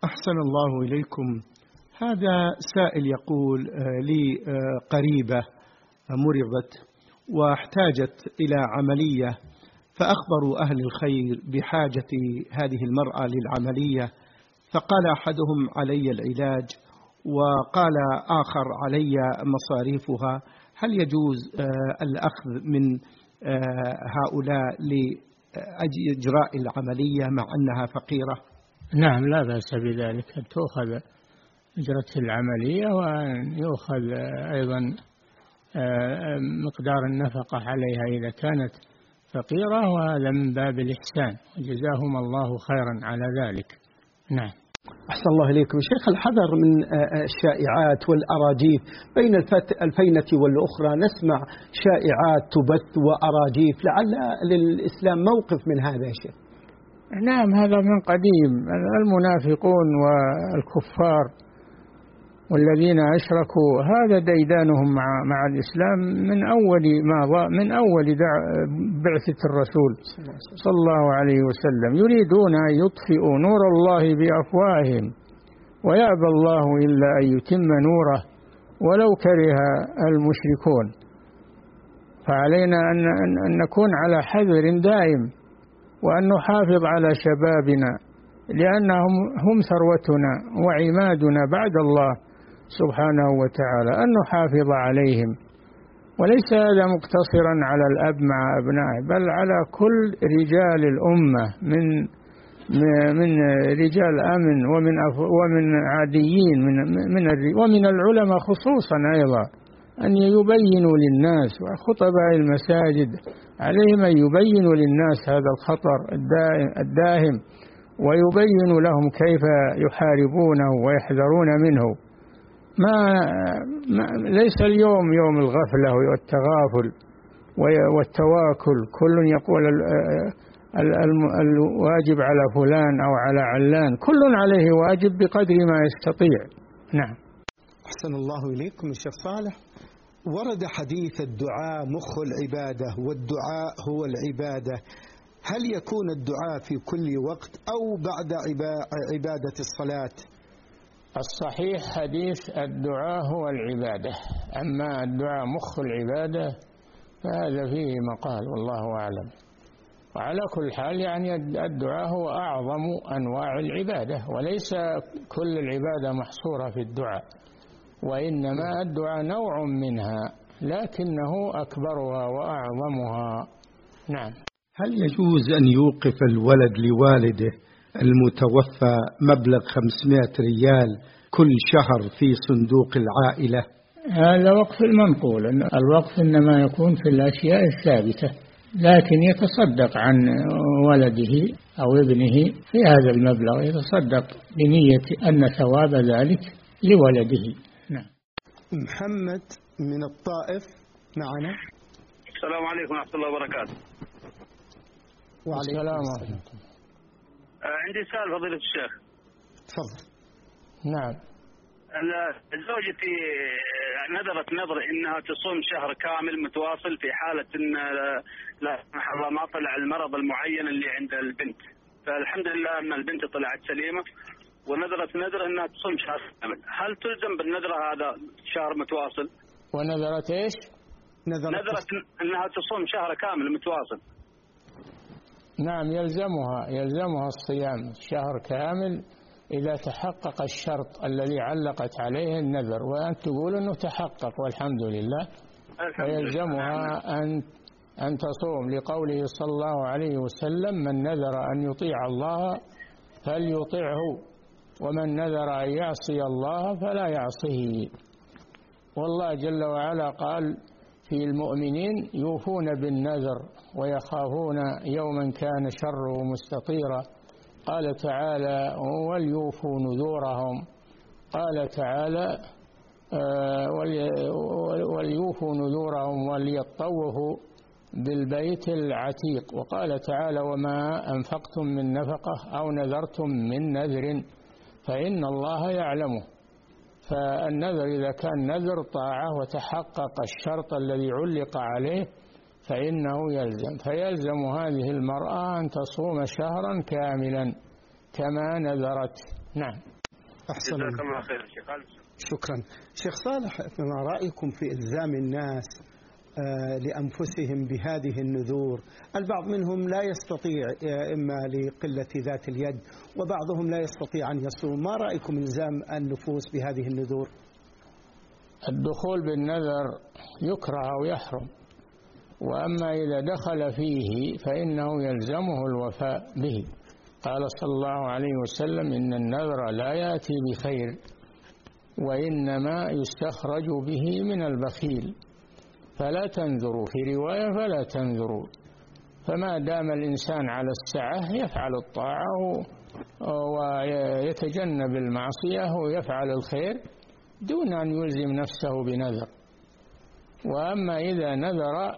أحسن الله إليكم. هذا سائل يقول لي قريبة مرضت واحتاجت إلى عملية، فأخبروا أهل الخير بحاجة هذه المرأة للعملية، فقال أحدهم علي العلاج وقال آخر علي مصاريفها. هل يجوز الأخذ من هؤلاء لإجراء العملية مع أنها فقيرة؟ نعم، لا بأس بذلك، أن تؤخذ أجرة العملية وأن يؤخذ أيضا مقدار النفقة عليها إذا كانت فقيرة، وهذا من باب الإحسان، وجزاهم الله خيرا على ذلك. نعم. أحسن الله إليكم شيخ. الحذر من الشائعات والأراجيف بين الفينة والأخرى، نسمع شائعات تبث وأراجيف، لعل للإسلام موقف من هذا يا شيخ؟ نعم، هذا من قديم. المنافقون والكفار والذين أشركوا هذا ديدانهم مع الإسلام من أول بعثة الرسول صلى الله عليه وسلم، يريدون أن يطفئوا نور الله بأفواههم ويأبى الله إلا أن يتم نوره ولو كره المشركون. فعلينا أن نكون على حذر دائم، وأن نحافظ على شبابنا، لأنهم هم ثروتنا وعمادنا بعد الله سبحانه وتعالى، أن نحافظ عليهم. وليس هذا مقتصرا على الأب مع أبنائه، بل على كل رجال الأمة من رجال أمن ومن عاديين ومن العلماء خصوصا أيضا، أن يبينوا للناس، وخطباء المساجد عليهم أن يبينوا للناس هذا الخطر الداهم، ويبينوا لهم كيف يحاربونه ويحذرون منه. ليس اليوم يوم الغفلة والتغافل والتواكل، كل يقول الواجب على فلان أو على علان، كل عليه واجب بقدر ما يستطيع. نعم. أحسن الله إليكم الشيخ صالح. ورد حديث الدعاء مخ العبادة، والدعاء هو العبادة، هل يكون الدعاء في كل وقت أو بعد عبادة الصلاة؟ الصحيح حديث الدعاء هو العبادة، أما الدعاء مخ العبادة فهذا فيه مقال، والله أعلم. وعلى كل حال يعني الدعاء هو أعظم أنواع العبادة، وليس كل العبادة محصورة في الدعاء، وإنما الدعاء نوع منها لكنه أكبرها وأعظمها. نعم. هل يجوز أن يوقف الولد لوالده المتوفى مبلغ 500 ريال كل شهر في صندوق العائلة؟ هذا وقف المنقول. الوقف إنما يكون في الأشياء الثابتة، لكن يتصدق عن ولده أو ابنه في هذا المبلغ، يتصدق بنية أن ثواب ذلك لولده. نعم. محمد من الطائف معنا. السلام عليكم ورحمة الله وبركاته. وعليكم السلام. عندي سؤال فضيلة الشيخ. تفضل. نعم. زوجتي نذرت نذر إنها تصوم شهر كامل متواصل في حالة إن لا سمح الله ما طلع المرض المعين اللي عند البنت، فالحمد لله أن البنت طلعت سليمة، ونذرت نذر إنها تصوم شهر كامل. هل تلزم بالنذر هذا شهر متواصل؟ ونذرت إيش؟ نذرت إنها تصوم شهر كامل متواصل. نعم، يلزمها الصيام شهر كامل إذا تحقق الشرط الذي علقت عليه النذر، وأن تقول أنه تحقق والحمد لله، ويلزمها أن تصوم لقوله صلى الله عليه وسلم: من نذر أن يطيع الله فليطيعه، ومن نذر أن يعصي الله فلا يعصيه. والله جل وعلا قال في المؤمنين: يوفون بالنذر ويخافون يوما كان شره مستطيرا. قال تعالى: وليوفوا نذورهم. قال تعالى: وليوفوا نذورهم وليطوفوا بالبيت العتيق. وقال تعالى: وما أنفقتم من نفقة أو نذرتم من نذر فإن الله يعلمه. فالنذر إذا كان نذر طاعة وتحقق الشرط الذي علق عليه فإنه يلزم، فيلزم هذه المرأة أن تصوم شهرا كاملا كما نذرت. نعم. أحسن جزاك الله خير شيخ. شكرا. شيخ صالح، ما رأيكم في إلزام الناس لأنفسهم بهذه النذور؟ البعض منهم لا يستطيع إما لقلة ذات اليد، وبعضهم لا يستطيع أن يصوم. ما رأيكم إلزام النفوس بهذه النذور؟ الدخول بالنذر يكره ويحرم، وأما إذا دخل فيه فإنه يلزمه الوفاء به. قال صلى الله عليه وسلم: إن النذر لا يأتي بخير وإنما يستخرج به من البخيل، فلا تنذروا، في رواية فلا تنذروا. فما دام الإنسان على السعة يفعل الطاعة ويتجنب المعصية ويفعل الخير دون أن يلزم نفسه بنذر. وأما إذا نذر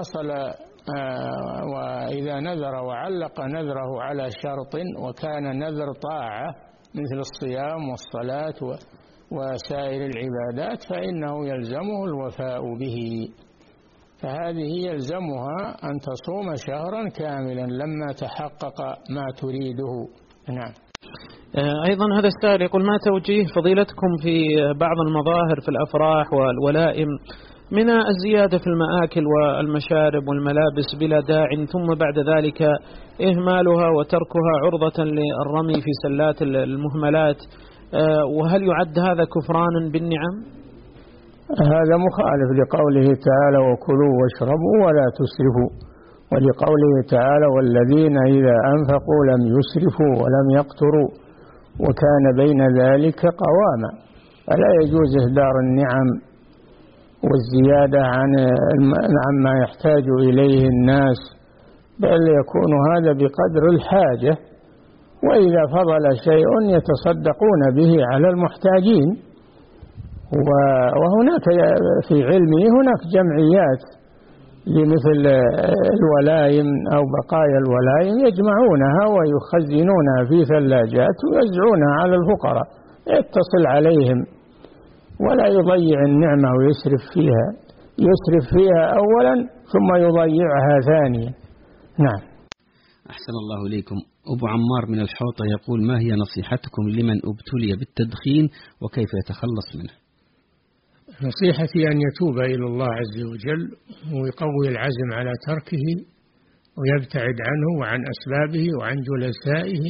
وإذا نذر وعلق نذره على شرط وكان نذر طاعة مثل الصيام والصلاة وسائر العبادات فإنه يلزمه الوفاء به. فهذه يلزمها أن تصوم شهرا كاملا لما تحقق ما تريده. نعم. أيضا هذا السائل يقول: ما توجيه فضيلتكم في بعض المظاهر في الأفراح والولائم من الزيادة في المآكل والمشارب والملابس بلا داع، ثم بعد ذلك إهمالها وتركها عرضة للرمي في سلات المهملات، وهل يعد هذا كفرانا بالنعم؟ هذا مخالف لقوله تعالى: وكلوا واشربوا ولا تسرفوا، ولقوله تعالى: والذين إذا أنفقوا لم يسرفوا ولم يقتروا وكان بين ذلك قواما. ألا يجوز إهدار النعم والزيادة عما يحتاج إليه الناس، بل يكون هذا بقدر الحاجة، وإذا فضل شيء يتصدقون به على المحتاجين. وهناك في علمي هناك جمعيات لمثل الولائم أو بقايا الولائم يجمعونها ويخزنونها في ثلاجات ويوزعونها على الفقراء، يتصل عليهم ولا يضيع النعمة يسرف فيها أولا ثم يضيعها ثانيا. نعم. أحسن الله إليكم. أبو عمار من الحوطة يقول: ما هي نصيحتكم لمن ابتلي بالتدخين وكيف يتخلص منه؟ نصيحتي أن يتوب إلى الله عز وجل ويقوي العزم على تركه ويبتعد عنه وعن أسبابه وعن جلسائه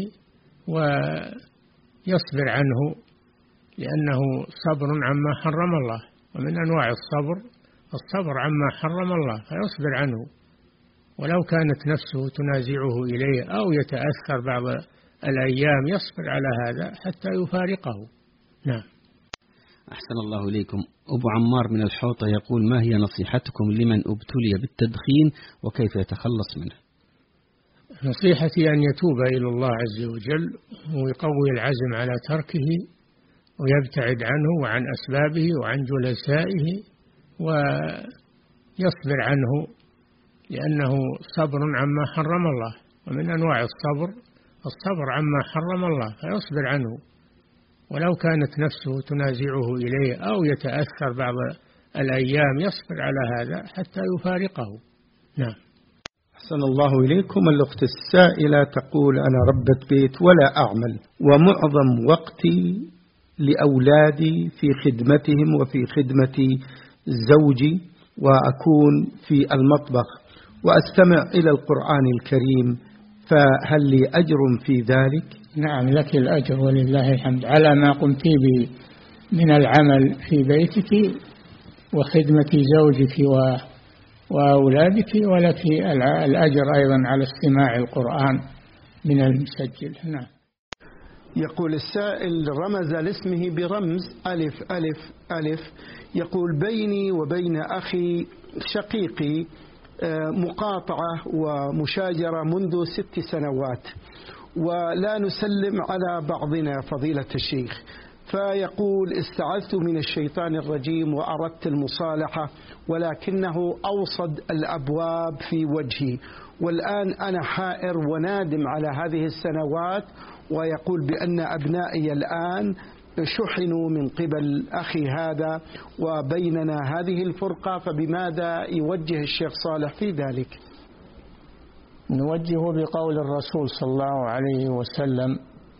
ويصبر عنه، لأنه صبر عما حرم الله، ومن أنواع الصبر عما حرم الله، فيصبر عنه ولو كانت نفسه تنازعه إليه أو يتأثر بعض الأيام يصبر على هذا حتى يفارقه. نعم. أحسن الله إليكم. أبو عمار من الحوطة يقول: ما هي نصيحتكم لمن ابتلي بالتدخين وكيف يتخلص منه؟ نصيحتي أن يتوب إلى الله عز وجل ويقوي العزم على تركه ويبتعد عنه وعن أسبابه وعن جلسائه ويصبر عنه، لأنه صبر عما حرم الله، ومن أنواع الصبر عما حرم الله، فيصبر عنه ولو كانت نفسه تنازعه إليه أو يتأثر بعض الأيام يصبر على هذا حتى يفارقه. نعم. أحسن الله إليكم. الأخت السائلة تقول: أنا ربة بيت ولا أعمل، ومعظم وقتي لأولادي في خدمتهم وفي خدمة زوجي، وأكون في المطبخ وأستمع إلى القرآن الكريم، فهل لي أجر في ذلك؟ نعم، لك الأجر ولله الحمد على ما قمت به من العمل في بيتك وخدمة زوجك وأولادك، ولك الأجر أيضا على استماع القرآن من المسجل. نعم. يقول السائل رمز لاسمه برمز ألف ألف ألف، يقول: بيني وبين أخي شقيقي مقاطعة ومشاجرة منذ 6 سنوات، ولا نسلم على بعضنا فضيلة الشيخ. فيقول: استعذت من الشيطان الرجيم وأردت المصالحة، ولكنه أوصد الأبواب في وجهي، والآن أنا حائر ونادم على هذه السنوات. ويقول بأن أبنائي الآن شحنوا من قبل أخي هذا وبيننا هذه الفرقة، فبماذا يوجه الشيخ صالح في ذلك؟ نوجه بقول الرسول صلى الله عليه وسلم: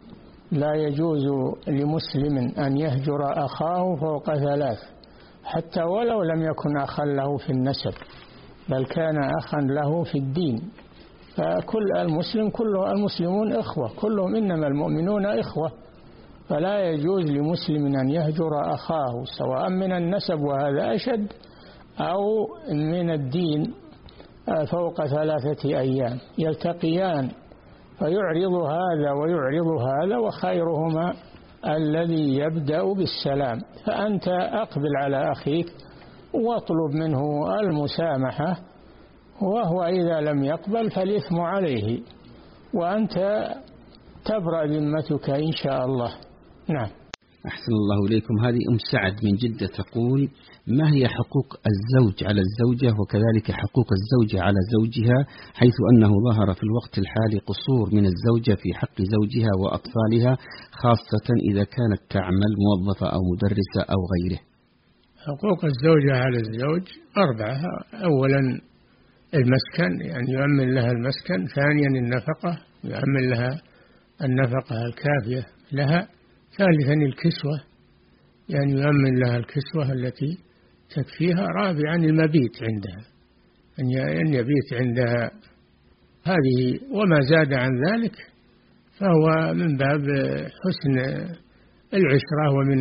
لا يجوز لمسلم أن يهجر أخاه فوق 3 حتى ولو لم يكن أخا له في النسب، بل كان أخا له في الدين. فكل المسلمون إخوة، كلهم إنما المؤمنون إخوة، فلا يجوز لمسلم أن يهجر أخاه سواء من النسب وهذا أشد أو من الدين فوق 3 أيام، يلتقيان فيعرض هذا ويعرض هذا، وخيرهما الذي يبدأ بالسلام. فأنت أقبل على أخيك واطلب منه المسامحة، وهو إذا لم يقبل فالإثم عليه، وأنت تبرأ ذمتك إن شاء الله. نعم. أحسن الله إليكم. هذه أم سعد من جدة تقول: ما هي حقوق الزوج على الزوجة وكذلك حقوق الزوجة على زوجها، حيث أنه ظهر في الوقت الحالي قصور من الزوجة في حق زوجها وأطفالها، خاصة إذا كانت تعمل موظفة أو مدرسة أو غيره؟ حقوق الزوجة على الزوج 4: أولا المسكن، يعني يؤمن لها المسكن. ثانيا النفقة، يؤمن لها النفقة الكافية لها. ثالثا الكسوة، يعني يؤمن لها الكسوة التي تكفيها. رابعا المبيت عندها، أن يبيت عندها. هذه وما زاد عن ذلك فهو من باب حسن العشرة ومن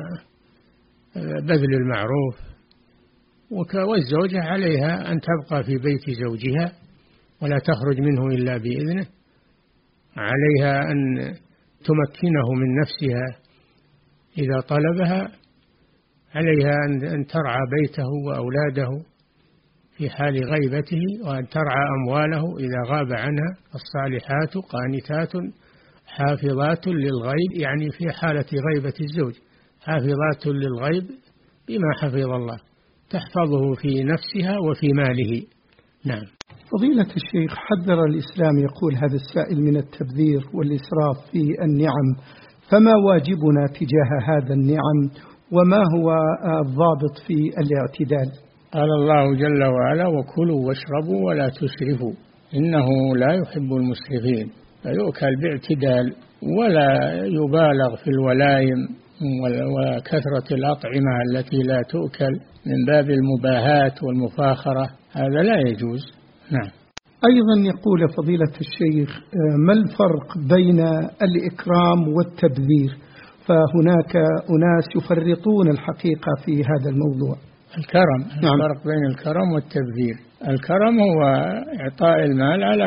بذل المعروف. والزوجة عليها أن تبقى في بيت زوجها ولا تخرج منه إلا بإذنه. عليها أن تمكنه من نفسها إذا طلبها. عليها أن ترعى بيته وأولاده في حال غيبته، وأن ترعى أمواله إذا غاب عنها. الصالحات قانتات حافظات للغيب، يعني في حالة غيبة الزوج حافظات للغيب بما حفظ الله، تحفظه في نفسها وفي ماله. نعم. فضيلة الشيخ، حذر الإسلام يقول هذا السائل من التبذير والإسراف في النعم، فما واجبنا تجاه هذا النعم، وما هو الضابط في الاعتدال؟ قال الله جل وعلا: وكلوا واشربوا ولا تسرفوا إنه لا يحب المسرفين. فيؤكل باعتدال ولا يبالغ في الولائم وكثرة الأطعمة التي لا تؤكل من باب المباهاة والمفاخرة، هذا لا يجوز. نعم. أيضا يقول فضيلة الشيخ: ما الفرق بين الإكرام والتبذير؟ فهناك أناس يفرطون الحقيقة في هذا الموضوع. الكرم. نعم. الفرق بين الكرم والتبذير: الكرم هو إعطاء المال على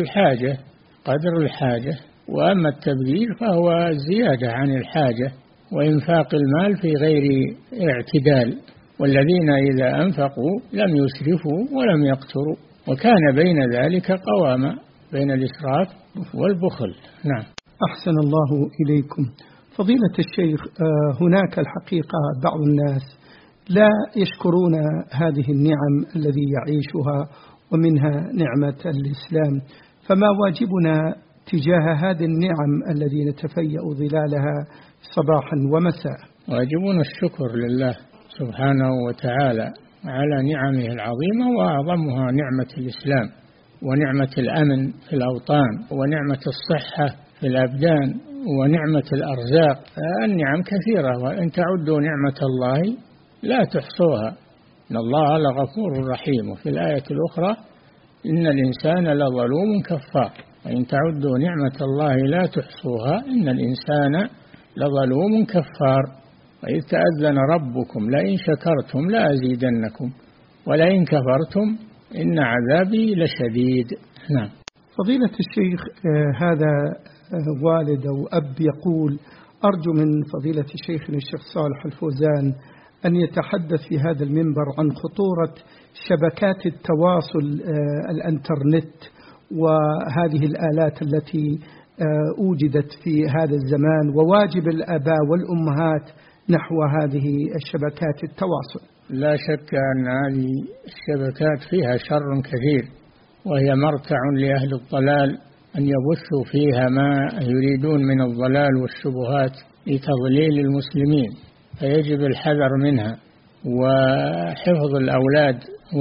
قدر الحاجة، وأما التبذير فهو زيادة عن الحاجة وإنفاق المال في غير اعتدال. والذين إذا أنفقوا لم يسرفوا ولم يقتروا، وكان بين ذلك قواما بين الإسراف والبخل. نعم. أحسن الله إليكم. فضيلة الشيخ، هناك الحقيقة بعض الناس لا يشكرون هذه النعم الذي يعيشها، ومنها نعمة الإسلام، فما واجبنا تجاه هذه النعم الذي نتفيأ ظلالها صباحا ومساء؟ واجبنا الشكر لله سبحانه وتعالى على نعمه العظيمة، وأعظمها نعمة الإسلام، ونعمة الأمن في الأوطان، ونعمة الصحة في الأبدان، ونعمة الأرزاق. النعم كثيرة، وإن تعدوا نعمة الله لا تحصوها، إن الله لغفور رحيم. وفي الآية الأخرى: إن الإنسان لظلوم كفار، وإن تعدوا نعمة الله لا تحصوها إن الإنسان لظلوم كفار. وإذ تأذن ربكم لئن شكرتم لأزيدنكم ولئن كفرتم إن عذابي لشديد. نعم. فضيلة الشيخ، هذا والد أو أب يقول: أرجو من فضيلة الشيخ الشيخ صالح الفوزان أن يتحدث في هذا المنبر عن خطورة شبكات التواصل الانترنت وهذه الآلات التي أوجدت في هذا الزمان، وواجب الآباء والأمهات نحو هذه الشبكات التواصل. لا شك أن هذه الشبكات فيها شر كثير، وهي مرتع لأهل الضلال أن يبثوا فيها ما يريدون من الضلال والشبهات لتضليل المسلمين، فيجب الحذر منها وحفظ الأولاد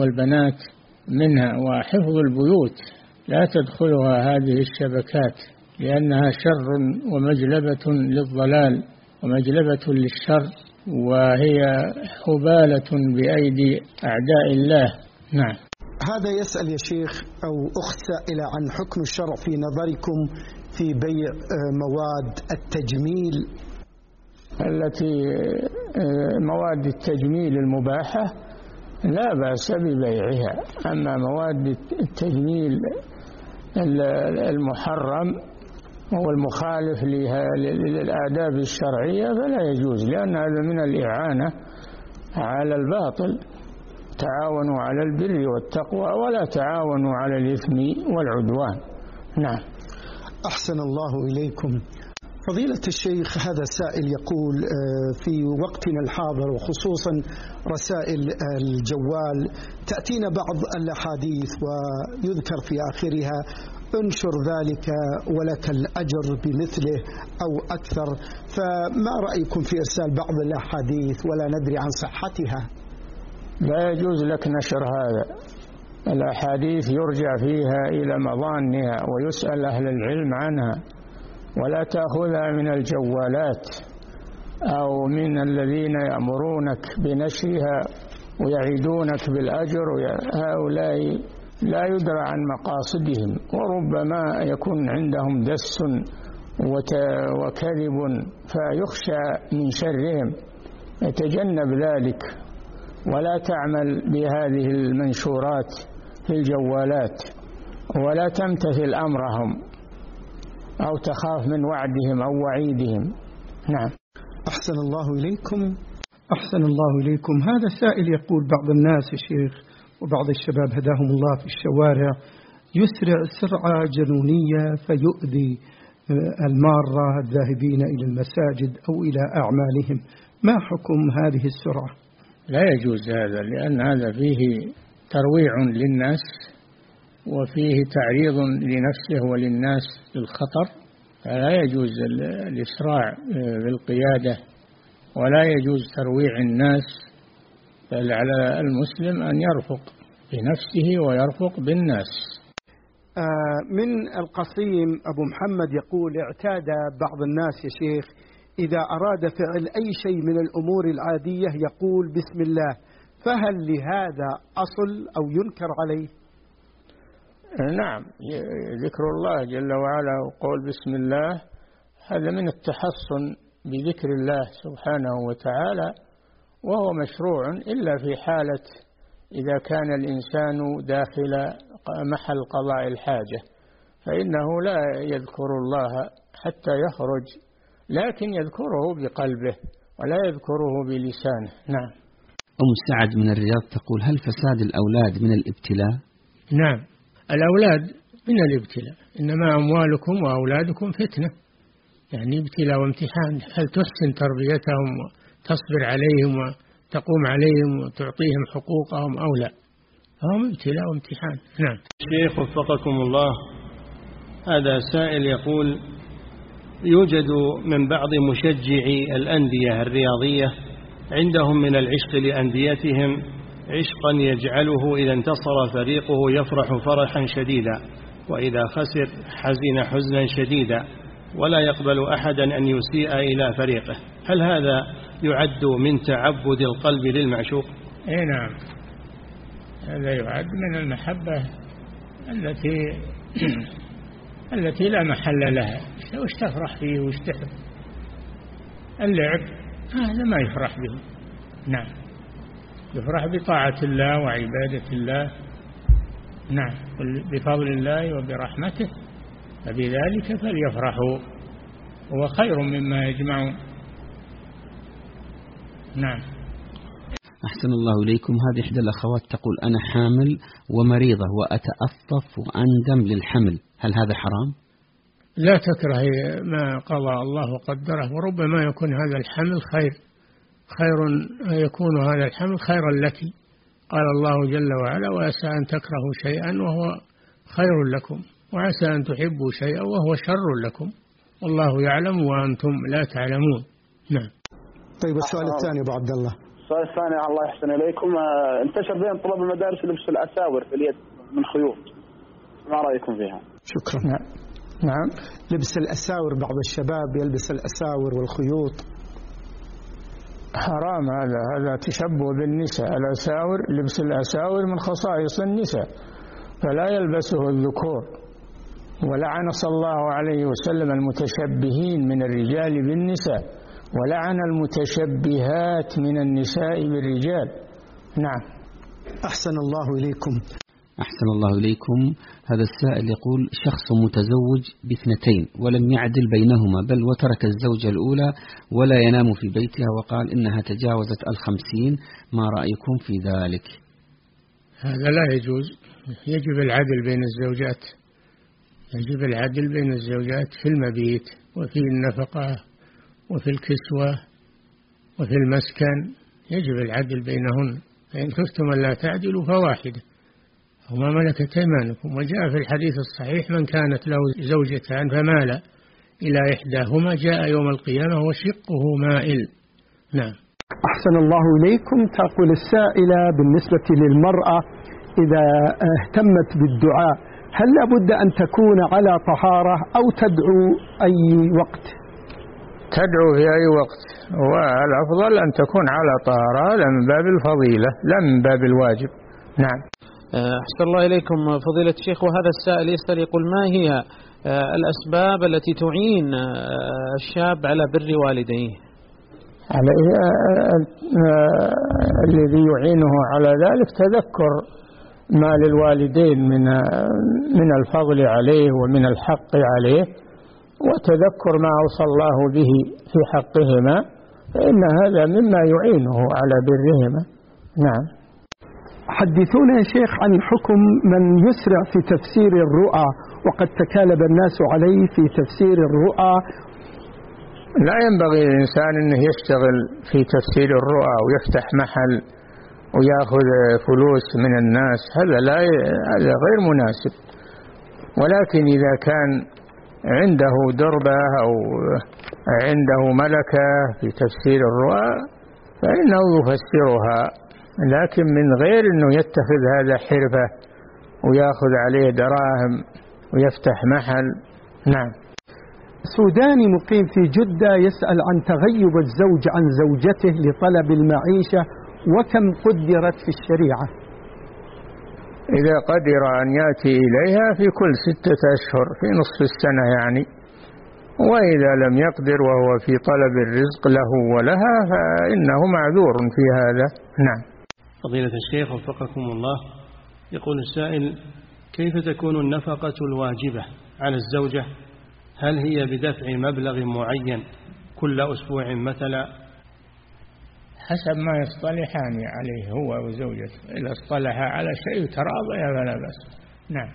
والبنات منها، وحفظ البيوت لا تدخلها هذه الشبكات لأنها شر ومجلبة للضلال ومجلبة للشر، وهي حبالة بأيدي أعداء الله. نعم. هذا يسأل يا شيخ أو أخت سائلة عن حكم الشرع في نظركم في بيع مواد التجميل التي مواد التجميل المباحة لا بأس ببيعها، أما مواد التجميل المحرم والمخالف للآداب الشرعية فلا يجوز، لأن هذا من الإعانة على الباطل. تعاونوا على البر والتقوى ولا تعاونوا على الإثم والعدوان. نعم. أحسن الله إليكم. فضيلة الشيخ، هذا السائل يقول في وقتنا الحاضر وخصوصا رسائل الجوال تأتينا بعض الأحاديث ويذكر في آخرها انشر ذلك ولك الأجر بمثله أو أكثر، فما رأيكم في إرسال بعض الأحاديث ولا ندري عن صحتها؟ لا يجوز لك نشر هذا. الأحاديث يرجع فيها إلى مظانها ويسأل أهل العلم عنها، ولا تأخذها من الجوالات أو من الذين يأمرونك بنشرها ويعيدونك بالأجر. هؤلاء لا يدرى عن مقاصدهم، وربما يكون عندهم دس وكذب فيخشى من شرهم. يتجنب ذلك ولا تعمل بهذه المنشورات في الجوالات، ولا تمتثل أمرهم أو تخاف من وعدهم أو وعيدهم. نعم. أحسن الله إليكم. أحسن الله إليكم. هذا السائل يقول بعض الناس يا شيخ وبعض الشباب هداهم الله في الشوارع يسرع سرعة جنونية فيؤذي المارة الذاهبين إلى المساجد أو إلى أعمالهم، ما حكم هذه السرعة؟ لا يجوز هذا، لأن هذا فيه ترويع للناس وفيه تعريض لنفسه وللناس للخطر، فلا يجوز الإسراع بالقيادة ولا يجوز ترويع الناس، بل على المسلم أن يرفق بنفسه ويرفق بالناس. من القصيم أبو محمد يقول اعتاد بعض الناس يا شيخ إذا أراد فعل أي شيء من الأمور العادية يقول بسم الله، فهل لهذا أصل أو ينكر عليه؟ نعم، ذكر الله جل وعلا وقول بسم الله هذا من التحصن بذكر الله سبحانه وتعالى، وهو مشروع إلا في حالة إذا كان الإنسان داخل محل قضاء الحاجة، فإنه لا يذكر الله حتى يخرج، لكن يذكره بقلبه ولا يذكره بلسانه. نعم. أم سعد من الرياض تقول هل فساد الأولاد من الابتلاء؟ نعم، الأولاد من الابتلاء، إنما أموالكم وأولادكم فتنة، يعني ابتلاء وامتحان، هل تحسن تربيتهم وتصبر عليهم وتقوم عليهم وتعطيهم حقوقهم أو لا، فهم ابتلاء وامتحان. نعم. شيخ وفقكم الله، هذا سائل يقول يوجد من بعض مشجعي الأندية الرياضية عندهم من العشق لأنديتهم عشقا يجعله إذا انتصر فريقه يفرح فرحا شديدا، وإذا خسر حزن حزنا شديدا، ولا يقبل أحدا أن يسيء إلى فريقه، هل هذا يعد من تعبد القلب للمعشوق؟ إيه نعم، هذا يعد من المحبة التي لا محل لها، وش تفرح فيه وش تحب؟ اللعب هذا ما يفرح به. نعم، يفرح بطاعة الله وعبادة الله. نعم، بفضل الله وبرحمته، فبذلك فليفرحوا، هو خير مما يجمعون. نعم. أحسن الله إليكم. هذه إحدى الأخوات تقول أنا حامل ومريضة وأتأطف وأندم للحمل، هل هذا حرام؟ لا تكره ما قضى الله وقدره، وربما يكون هذا الحمل خير يكون هذا الحمل خيرا لك. قال الله جل وعلا وعسى أن تكرهوا شيئا وهو خير لكم، وعسى أن تحبوا شيئا وهو شر لكم، والله يعلم وأنتم لا تعلمون. نعم. طيب السؤال الثاني أبو عبد الله. السؤال الثاني الله يحسن إليكم، انتشر بين طلاب المدارس لبس الأساور في اليد من خيوط، ما رأيكم فيها؟ شكرا. نعم. نعم. لبس الأساور، بعض الشباب يلبس الأساور والخيوط. حرام هذا تشبه بالنساء. الأساور، لبس الأساور من خصائص النساء فلا يلبسه الذكور. ولعن صلى الله عليه وسلم المتشبهين من الرجال بالنساء، ولعن المتشبهات من النساء بالرجال. نعم. أحسن الله إليكم. أحسن الله إليكم. هذا السائل يقول: شخص متزوج باثنتين ولم يعدل بينهما، بل وترك الزوجة الأولى ولا ينام في بيتها، وقال إنها تجاوزت 50. ما رأيكم في ذلك؟ هذا لا يجوز. يجب العدل بين الزوجات، يجب العدل بين الزوجات في المبيت وفي النفقة وفي الكسوة وفي المسكن، يجب العدل بينهن. فإن خفتم ألا تعدلوا فواحدة وما ملكت أيمانكم. وجاء في الحديث الصحيح: من كانت له زوجتان فمال إلى إحداهما جاء يوم القيامة وشقه مائل. نعم. أحسن الله إليكم. تقول السائلة: بالنسبة للمرأة إذا اهتمت بالدعاء هل لابد أن تكون على طهارة أو تدعو أي وقت؟ تدعو في أي وقت، والأفضل أن تكون على طهارة، لا من باب الفضيلة لا من باب الواجب. نعم. أحسن الله إليكم فضيلة الشيخ. وهذا السائل يسأل يقول: ما هي الأسباب التي تعين الشاب على بر والديه؟ الذي يعينه على ذلك تذكر ما للوالدين من الفضل عليه ومن الحق عليه، وتذكر ما أوصى الله به في حقهما، فإن هذا مما يعينه على برهما. نعم. حدثونا يا شيخ عن حكم من يسرع في تفسير الرؤى وقد تكالب الناس عليه في تفسير الرؤى. لا ينبغي للإنسان أنه يشتغل في تفسير الرؤى ويفتح محل ويأخذ فلوس من الناس، هذا غير مناسب. ولكن إذا كان عنده دربة أو عنده ملكة في تفسير الرؤى فإنه يفسرها، لكن من غير أنه يتخذ هذا حرفة ويأخذ عليه دراهم ويفتح محل. نعم. سوداني مقيم في جدة يسأل عن تغيب الزوج عن زوجته لطلب المعيشة وكم قدرت في الشريعة؟ إذا قدر أن يأتي إليها في كل 6 أشهر في نصف السنة يعني، وإذا لم يقدر وهو في طلب الرزق له ولها فإنه معذور في هذا. نعم. فضيلة الشيخ وفقكم الله، يقول السائل: كيف تكون النفقة الواجبة على الزوجة؟ هل هي بدفع مبلغ معين كل أسبوع مثلا؟ حسب ما يصطلحان عليه هو وزوجته، إذا اصطلحا على شيء تراضيا فلا بأس. نعم.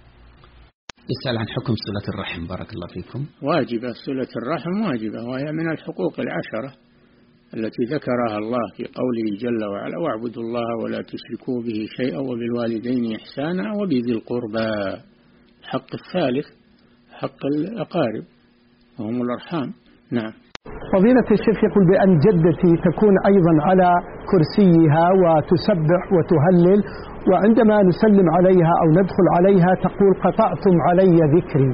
يسأل عن حكم صلة الرحم. بارك الله فيكم. واجبة، صلة الرحم واجبة، وهي من الحقوق 10 التي ذكرها الله في قوله جل وعلا: واعبدوا الله ولا تشركوا به شيئا وبالوالدين إحسانا وبذي القربى. الحق الثالث حق الأقارب وهم الأرحام. نعم. فضيلة الشيخ يقول بأن جدتي تكون أيضا على كرسيها وتسبح وتهلل، وعندما نسلم عليها أو ندخل عليها تقول: قطعتم علي ذكري.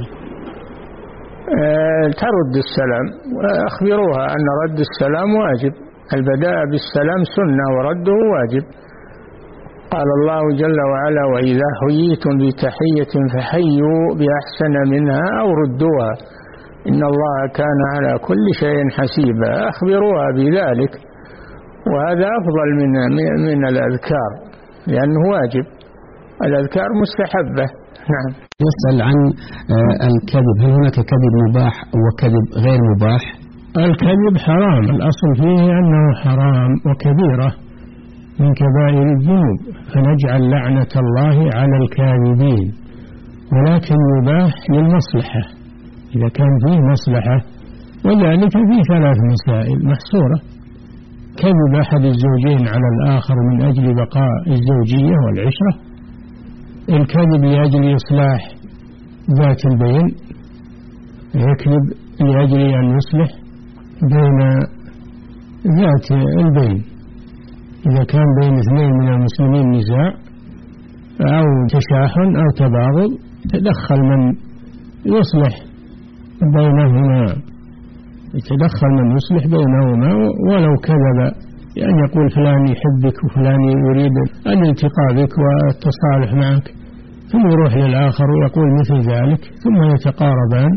ترد السلام وأخبروها أن رد السلام واجب، البداء بالسلام سنة ورده واجب. قال الله جل وعلا: وإذا حييتم بتحية فحيوا بأحسن منها أو ردوها إن الله كان على كل شيء حسيبا. أخبروها بذلك، وهذا أفضل من الأذكار لأنه واجب، الأذكار مستحبة. نعم. يسأل عن الكذب، هل هناك كذب مباح وكذب غير مباح؟ الكذب حرام، الأصل فيه أنه حرام وكبيرة من كبائر الذنوب، فنجعل لعنة الله على الكاذبين، ولكن يباح للمصلحة إذا كان فيه مصلحة، وذلك في 3 مسائل محصورة: كذب أحد الزوجين على الآخر من أجل بقاء الزوجية والعشرة، الكذب لأجل إصلاح ذات البين، يكذب لأجل أن يصلح بين ذات البين، إذا كان بين 2 من المسلمين نزاع أو تشاحن أو تباغض تدخل من يصلح بينهما، يتدخل من يصلح بينهما ولو كذب، يعني يقول فلان يحبك وفلان يريد الالتقاء بك والتصالح معك، ثم يروح للآخر ويقول مثل ذلك، ثم يتقاربان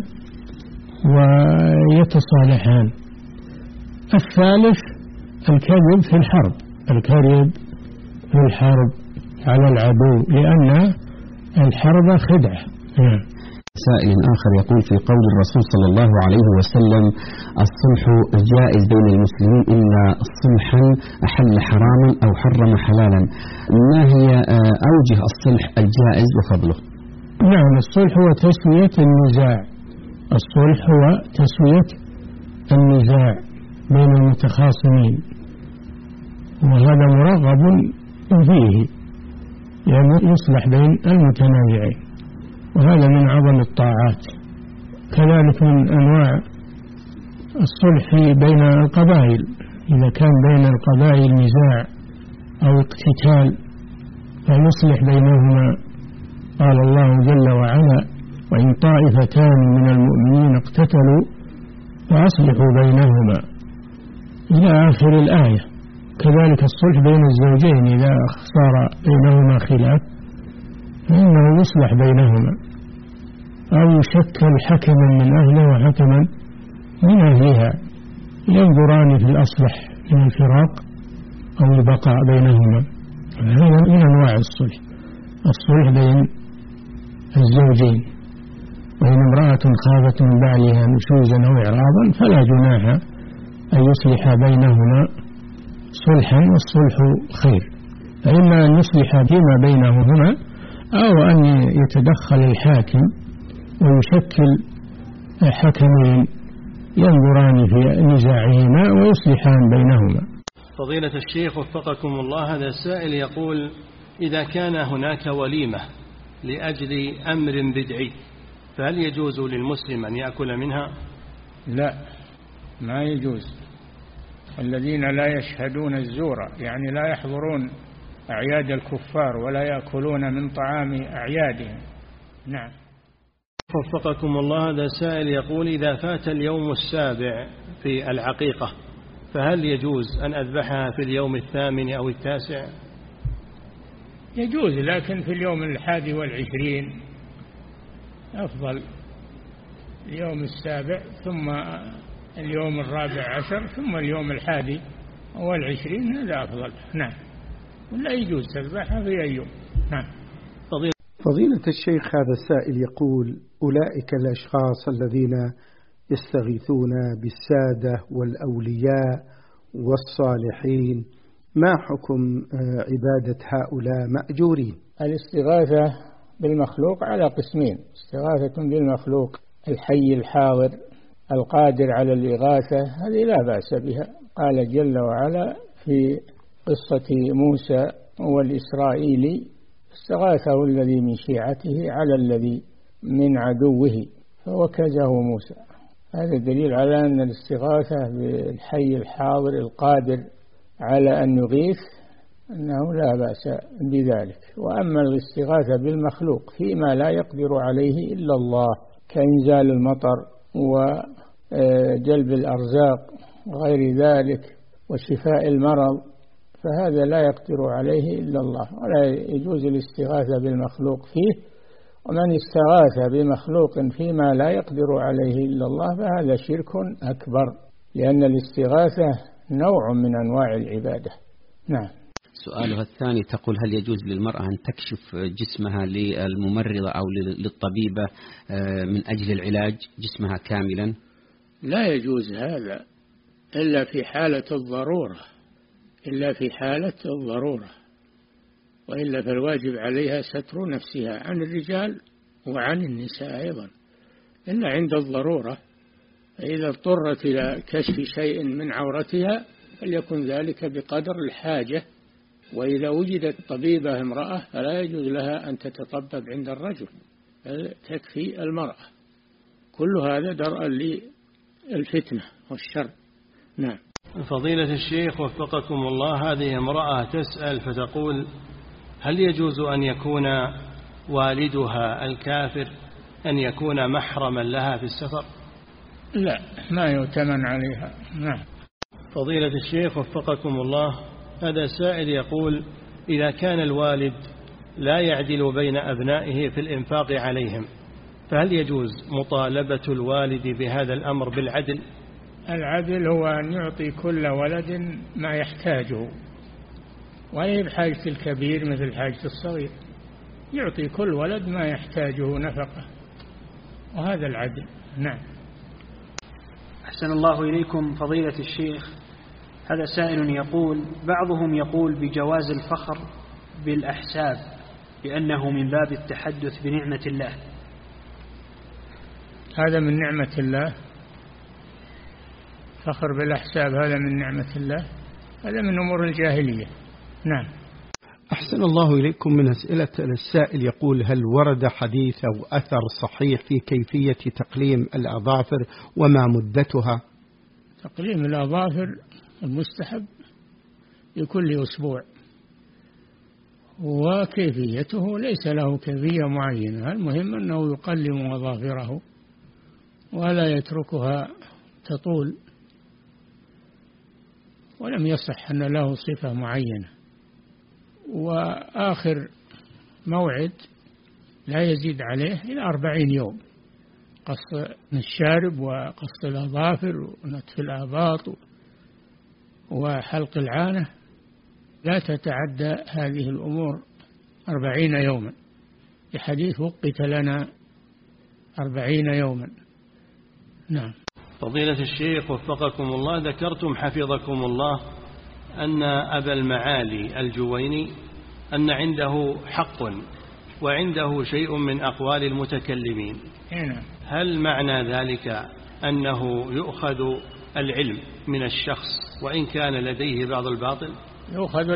ويتصالحان. الثالث الكذب في الحرب، الكذب في الحرب على العدو، لأن الحرب خدعة. سائل آخر يقول في قول الرسول صلى الله عليه وسلم الصلح جائز بين المسلمين إلا صلحا أحل حراما أو حرم حلالا، ما هي أوجه الصلح الجائز وفضله؟ نعم، الصلح هو تسوية النزاع، الصلح هو تسوية النزاع بين المتخاصمين، وهذا مرغب فيه، يعني يصلح بين المتنازعين، وهذا من أعظم الطاعات. كذلك من أنواع الصلح بين القبائل، إذا كان بين القبائل نزاع أو اقتتال فيصلح بينهما. قال الله جل وعلا: وإن طائفتان من المؤمنين اقتتلوا فأصلحوا بينهما، إلى آخر الآية. كذلك الصلح بين الزوجين إذا صار بينهما خلاف فإنه يصلح بينهما، أو يشكل حكما من أهله وحكما من أهلها، ينظران في الأصلح من الفراق أو البقاء بينهما. هذا من أنواع الصلح، الصلح بين الزوجين. وإن امرأة خافت من بعلها نشوزا أو إعراضا فلا جناح أن يصلح بينهما صلحا، والصلح خير. فإما أن يصلح فيما بينهما أو أن يتدخل الحاكم ويشكل حكمين ينظران في نزاعهما ويصلحان بينهما. فضيلة الشيخ وفقكم الله، هذا السائل يقول: إذا كان هناك وليمة لأجل أمر بدعي فهل يجوز للمسلم أن يأكل منها؟ لا، ما يجوز. الذين لا يشهدون الزور، يعني لا يحضرون أعياد الكفار ولا يأكلون من طعام أعيادهم. نعم. وفقكم الله، هذا سائل يقول: إذا فات اليوم السابع في العقيقة فهل يجوز أن أذبحها في اليوم 8 أو 9؟ يجوز، لكن في اليوم 21 أفضل. اليوم 7 ثم اليوم 14 ثم اليوم 21 هذا أفضل. نعم، ولا يجوز تذبحها في أي يوم. نعم. فضيلة الشيخ، هذا السائل يقول: أولئك الأشخاص الذين يستغيثون بالسادة والأولياء والصالحين، ما حكم عبادة هؤلاء مأجورين؟ الاستغاثة بالمخلوق على قسمين: استغاثة بالمخلوق الحي الحاضر القادر على الإغاثة، هذه لا بأس بها. قال جل وعلا في قصة موسى والإسرائيلي: استغاثه الذي من شيعته على الذي من عدوه فوكزه موسى. هذا دليل على أن الاستغاثة بالحي الحاضر القادر على أن يغيث أنه لا بأس بذلك. وأما الاستغاثة بالمخلوق فيما لا يقدر عليه إلا الله كإنزال المطر وجلب الأرزاق وغير ذلك وشفاء المرض، فهذا لا يقدر عليه إلا الله، ولا يجوز الاستغاثة بالمخلوق فيه. ومن استغاث بمخلوق فيما لا يقدر عليه إلا الله فهذا شرك أكبر، لأن الاستغاثة نوع من أنواع العبادة. نعم. سؤالها الثاني تقول: هل يجوز للمرأة أن تكشف جسمها للممرضة أو للطبيبة من أجل العلاج جسمها كاملا؟ لا يجوز هذا إلا في حالة الضرورة، إلا في حالة الضرورة، وإلا فالواجب عليها ستر نفسها عن الرجال وعن النساء أيضا، إلا عند الضرورة. فإذا اضطرت إلى كشف شيء من عورتها فليكن ذلك بقدر الحاجة. وإذا وجدت طبيبة امرأة فلا يجوز لها أن تتطبب عند الرجل، تكفي المرأة. كل هذا درءا للفتنة والشر. نعم. فضيلة الشيخ وفقكم الله، هذه امرأة تسأل فتقول: هل يجوز أن يكون والدها الكافر أن يكون محرما لها في السفر؟ لا، ما يؤتمن عليها. نعم. فضيلة الشيخ وفقكم الله، هذا سائل يقول: إذا كان الوالد لا يعدل بين أبنائه في الإنفاق عليهم، فهل يجوز مطالبة الوالد بهذا الأمر بالعدل؟ العدل هو أن يعطي كل ولد ما يحتاجه، وهي بحاجة الكبير مثل حاجة الصغير، يعطي كل ولد ما يحتاجه نفقة، وهذا العدل. نعم. أحسن الله إليكم فضيلة الشيخ، هذا سائل يقول: بعضهم يقول بجواز الفخر بالأحساب لأنه من باب التحدث بنعمة الله. هذا من نعمة الله؟ فخر بالأحساب هذا من نعمة الله؟ هذا من أمور الجاهلية. نعم. أحسن الله إليكم. من أسئلة السائل يقول: هل ورد حديث أو أثر صحيح في كيفية تقليم الأظافر وما مدتها؟ تقليم الأظافر المستحب لكل أسبوع، وكيفيته ليس له كيفية معينة، المهم أنه يقلم أظافره ولا يتركها تطول، ولم يصح أن له صفة معينة. وآخر موعد لا يزيد عليه إلى 40 يوم، قص الشارب وقص الأظافر ونتف الآباط وحلق العانة، لا تتعدى هذه الأمور 40 يوما، لحديث وقت لنا 40 يوما. نعم. فضيلة الشيخ وفقكم الله، ذكرتم حفظكم الله أن أبا المعالي الجويني أن عنده حق وعنده شيء من أقوال المتكلمين. هل معنى ذلك أنه يؤخذ العلم من الشخص وإن كان لديه بعض الباطل؟ يؤخذ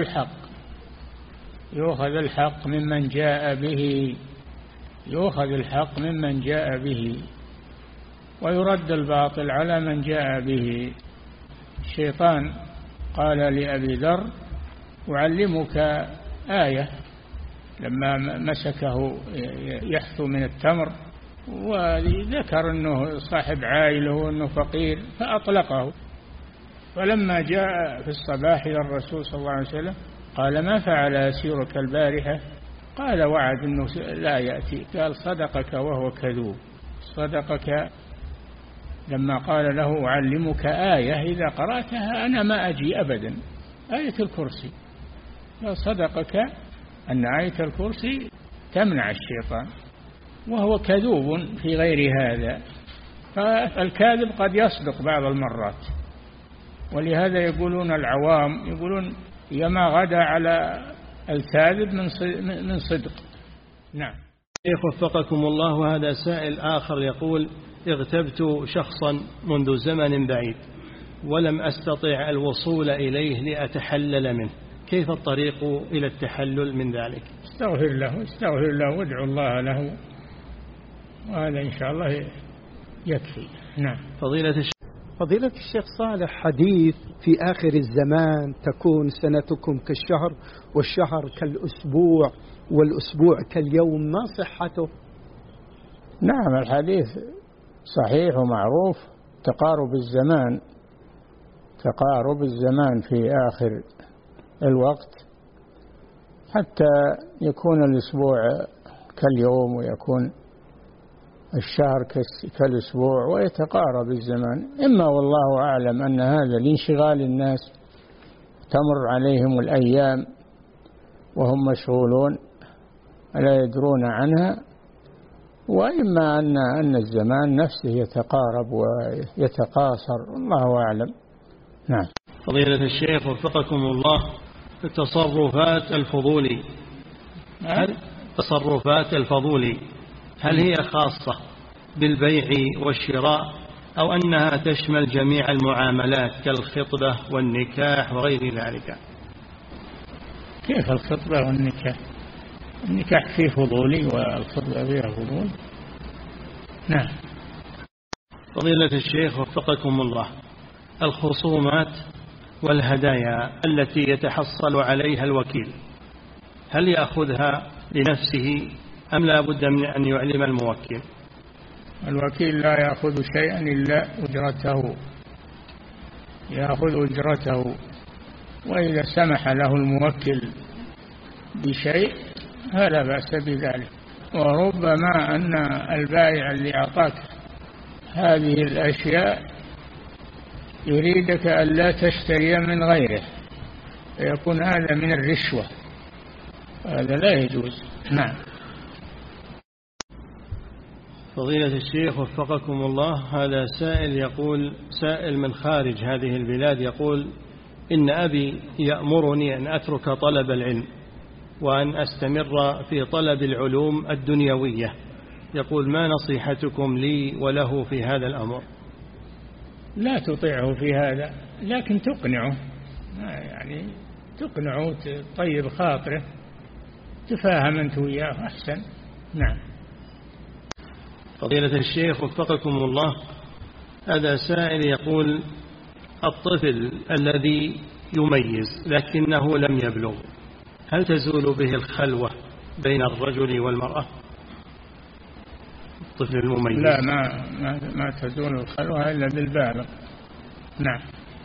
الحق ممن جاء به، يؤخذ الحق ممن جاء به ويرد الباطل على من جاء به. الشيطان قال لأبي ذر: أعلمك آية، لما مسكه يحثو من التمر وذكر أنه صاحب عائلة وأنه فقير فأطلقه، فلما جاء في الصباح إلى الرسول صلى الله عليه وسلم قال: ما فعل أسيرك البارحة؟ قال: وعد أنه لا يأتي. قال: صدقك وهو كذوب. صدقك لما قال له: أعلمك آية إذا قرأتها أنا ما أجي أبدا، آية الكرسي. صدقك أن آية الكرسي تمنع الشيطان، وهو كذوب في غير هذا. فالكاذب قد يصدق بعض المرات، ولهذا يقولون العوام يقولون: يما غدا على الكاذب من صدق. نعم. شيخ وفقكم الله، هذا سائل آخر يقول: اغتبت شخصا منذ زمن بعيد ولم أستطع الوصول إليه لأتحلل منه، كيف الطريق إلى التحلل من ذلك؟ استغفر له وادعو الله له، وهذا إن شاء الله يكفي. نعم. فضيلة الشيخ صالح، حديث في آخر الزمان تكون سنتكم كالشهر والشهر كالأسبوع والأسبوع كاليوم، ما صحته؟ نعم، الحديث صحيح ومعروف. تقارب الزمان في آخر الوقت حتى يكون الأسبوع كاليوم ويكون الشهر كالأسبوع ويتقارب الزمان. إما والله أعلم أن هذا لانشغال الناس تمر عليهم الأيام وهم مشغولون لا يدرون عنها، وإما أن الزمان نفسه يتقارب ويتقاصر، الله أعلم. نعم. فضيلة الشيخ وفقكم الله، تصرفات الفضولي هل هي خاصة بالبيع والشراء أو أنها تشمل جميع المعاملات كالخطبة والنكاح وغير ذلك؟ كيف الخطبة والنكاح؟ النكاح فيه فضولي والخطبة فيها فضول. نعم. فضيلة الشيخ وفقكم الله، الخصومات والهدايا التي يتحصل عليها الوكيل هل يأخذها لنفسه أم لا بد من أن يعلم الموكل؟ الوكيل لا يأخذ شيئا إلا أجرته، يأخذ أجرته. وإذا سمح له الموكل بشيء فلا بأس بذلك. وربما أن البائع اللي أعطاك هذه الأشياء يريدك ألا تشتري من غيره، فيكون هذا من الرشوة، هذا لا يجوز. نعم. فضيلة الشيخ وفقكم الله، هذا سائل يقول، سائل من خارج هذه البلاد، يقول: إن أبي يأمرني أن أترك طلب العلم وأن أستمر في طلب العلوم الدنيوية. يقول: ما نصيحتكم لي وله في هذا الأمر؟ لا تطيعه في هذا، لكن تقنعه، يعني تقنعه، طيب خاطره، تفاهم أنت وياه أحسن. نعم. فضيلة الشيخ وفقكم الله، هذا سائل يقول: الطفل الذي يميز لكنه لم يبلغ، هل تزول به الخلوة بين الرجل والمرأة؟ الطفل المميز. لا، ما تزول الخلوة إلا بالبالغ. نعم.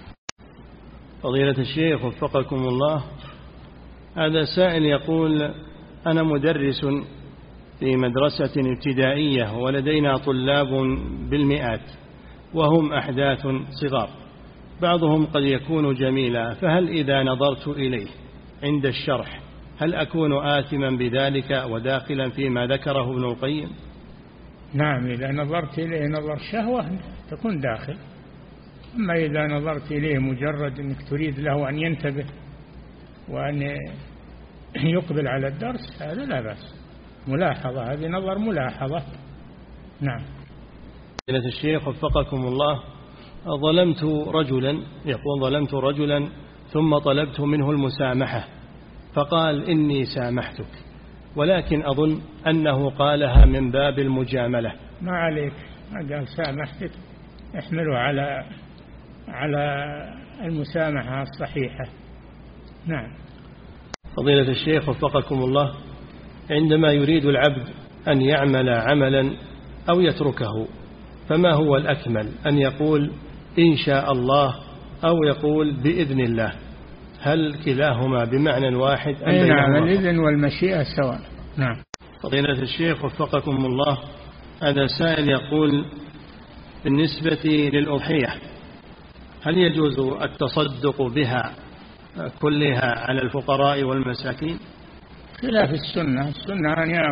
فضيلة الشيخ وفقكم الله، هذا سائل يقول: أنا مدرس في مدرسة ابتدائية ولدينا طلاب بالمئات وهم أحداث صغار، بعضهم قد يكون جميلا، فهل إذا نظرت إليه عند الشرح هل أكون آثما بذلك وداخلا فيما ذكره ابن القيم؟ نعم، إذا نظرت إليه نظر شهوة تكون داخل، أما إذا نظرت إليه مجرد أنك تريد له أن ينتبه وأن يقبل على الدرس، هذا لا بأس، ملاحظة، هذه نظر ملاحظة. نعم. فضيلة الشيخ وفقكم الله، ظلمت رجلا، يقول: ظلمت رجلا ثم طلبت منه المسامحة فقال: إني سامحتك، ولكن أظن أنه قالها من باب المجاملة. ما عليك، ما قال سامحتك، احمله على المسامحة الصحيحة. نعم. فضيلة الشيخ وفقكم الله، عندما يريد العبد أن يعمل عملا أو يتركه، فما هو الأكمل، أن يقول إن شاء الله أو يقول بإذن الله؟ هل كلاهما بمعنى واحد أم بينهما؟ نعم، الإذن والمشيئة سواء. نعم. فضيلة الشيخ وفقكم الله، هذا سائل يقول: بالنسبة للأضحية هل يجوز التصدق بها كلها على الفقراء والمساكين؟ خلاف السنة. السنة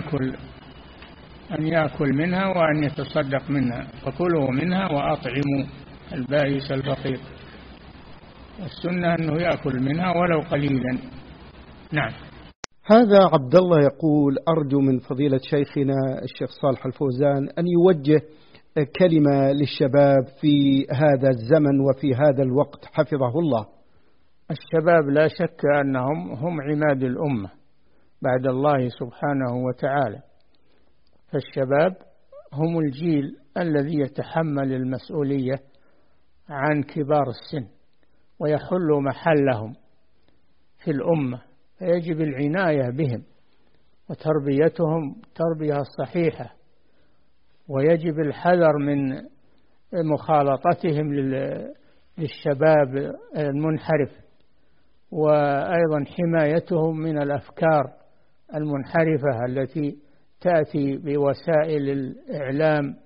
أن يأكل منها وأن يتصدق منها، فكلوا منها وأطعموا البائس الفقير. السنة أنه يأكل منها ولو قليلا. نعم. هذا عبد الله يقول: أرجو من فضيلة شيخنا الشيخ صالح الفوزان أن يوجه كلمة للشباب في هذا الزمن وفي هذا الوقت حفظه الله. الشباب لا شك أنهم هم عماد الأمة بعد الله سبحانه وتعالى، فالشباب هم الجيل الذي يتحمل المسؤولية عن كبار السن ويحل محلهم في الأمة، فيجب العناية بهم وتربيتهم تربية صحيحة، ويجب الحذر من مخالطتهم للشباب المنحرف، وأيضا حمايتهم من الأفكار المنحرفة التي تأتي بوسائل الإعلام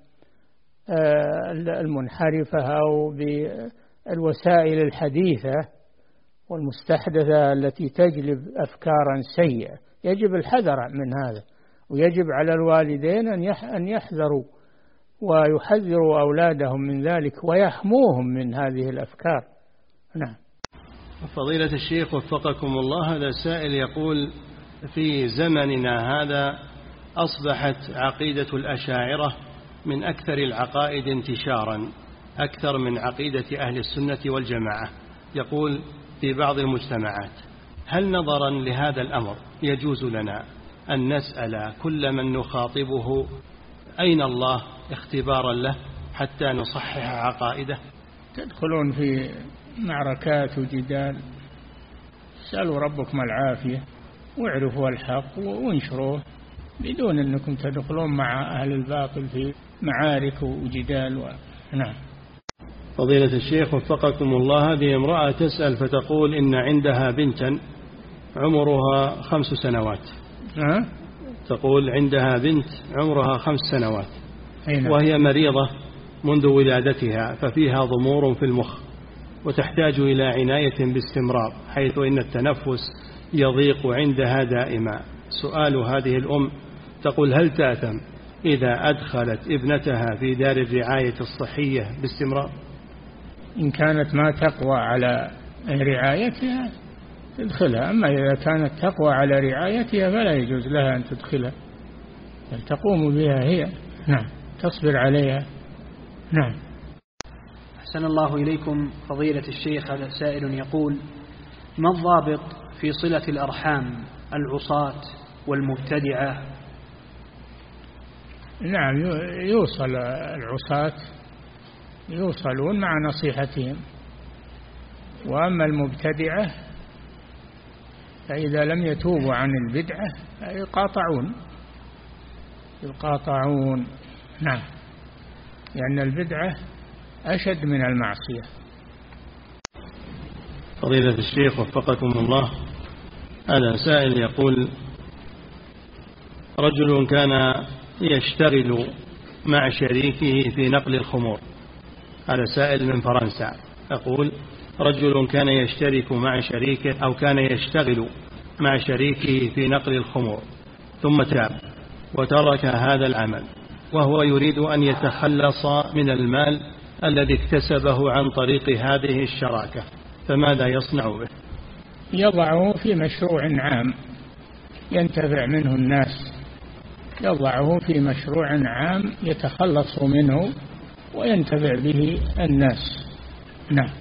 المنحرفة أو بالوسائل الحديثة والمستحدثة التي تجلب أفكارا سيئة. يجب الحذر من هذا، ويجب على الوالدين أن يحذروا ويحذروا أولادهم من ذلك ويحموهم من هذه الأفكار. نعم. فضيلة الشيخ وفقكم الله، هذا سائل يقول: في زمننا هذا أصبحت عقيدة الأشاعرة من أكثر العقائد انتشارا، أكثر من عقيدة أهل السنة والجماعة، يقول في بعض المجتمعات. هل نظرا لهذا الأمر يجوز لنا أن نسأل كل من نخاطبه أين الله اختبارا له حتى نصحح عقائده؟ تدخلون في معركات وجدال، سألوا ربكم العافية واعرفوا الحق وانشروه بدون أنكم تدخلون مع أهل الباطل في معارك وجدال نعم. فضيلة الشيخ وفقكم الله، هذه امرأة تسأل فتقول إن عندها بنتا عمرها 5 سنوات. تقول عندها بنت عمرها 5 سنوات وهي مريضة منذ ولادتها، ففيها ضمور في المخ وتحتاج إلى عناية باستمرار، حيث إن التنفس يضيق عندها دائما. سؤال هذه الأم تقول هل تأثم إذا أدخلت ابنتها في دار الرعاية الصحية باستمرار؟ إن كانت ما تقوى على رعايتها تدخلها، أما إذا كانت تقوى على رعايتها فلا يجوز لها أن تدخلها، بل تقوم بها هي. نعم، تصبر عليها. نعم. أحسن الله إليكم فضيلة الشيخ، هذا سائل يقول: ما الضابط في صلة الأرحام العصاة والمبتدعة؟ نعم، يوصل العصاة يوصلون مع نصيحتهم، وأما المبتدعة فإذا لم يتوبوا عن البدعة يقاطعون. نعم، لأن البدعة أشد من المعصية. فضيلة الشيخ وفقكم الله، هذا سائل يقول: رجل كان يشتغل مع شريكه في نقل الخمور. هذا سائل من فرنسا يقول: رجل كان يشترك مع شريكه أو كان يشتغل مع شريكه في نقل الخمور، ثم تاب وترك هذا العمل، وهو يريد أن يتخلص من المال الذي اكتسبه عن طريق هذه الشراكة، فماذا يصنع به؟ يضعه في مشروع عام ينتفع منه الناس، يضعه في مشروع عام يتخلص منه وينتفع به الناس. نعم.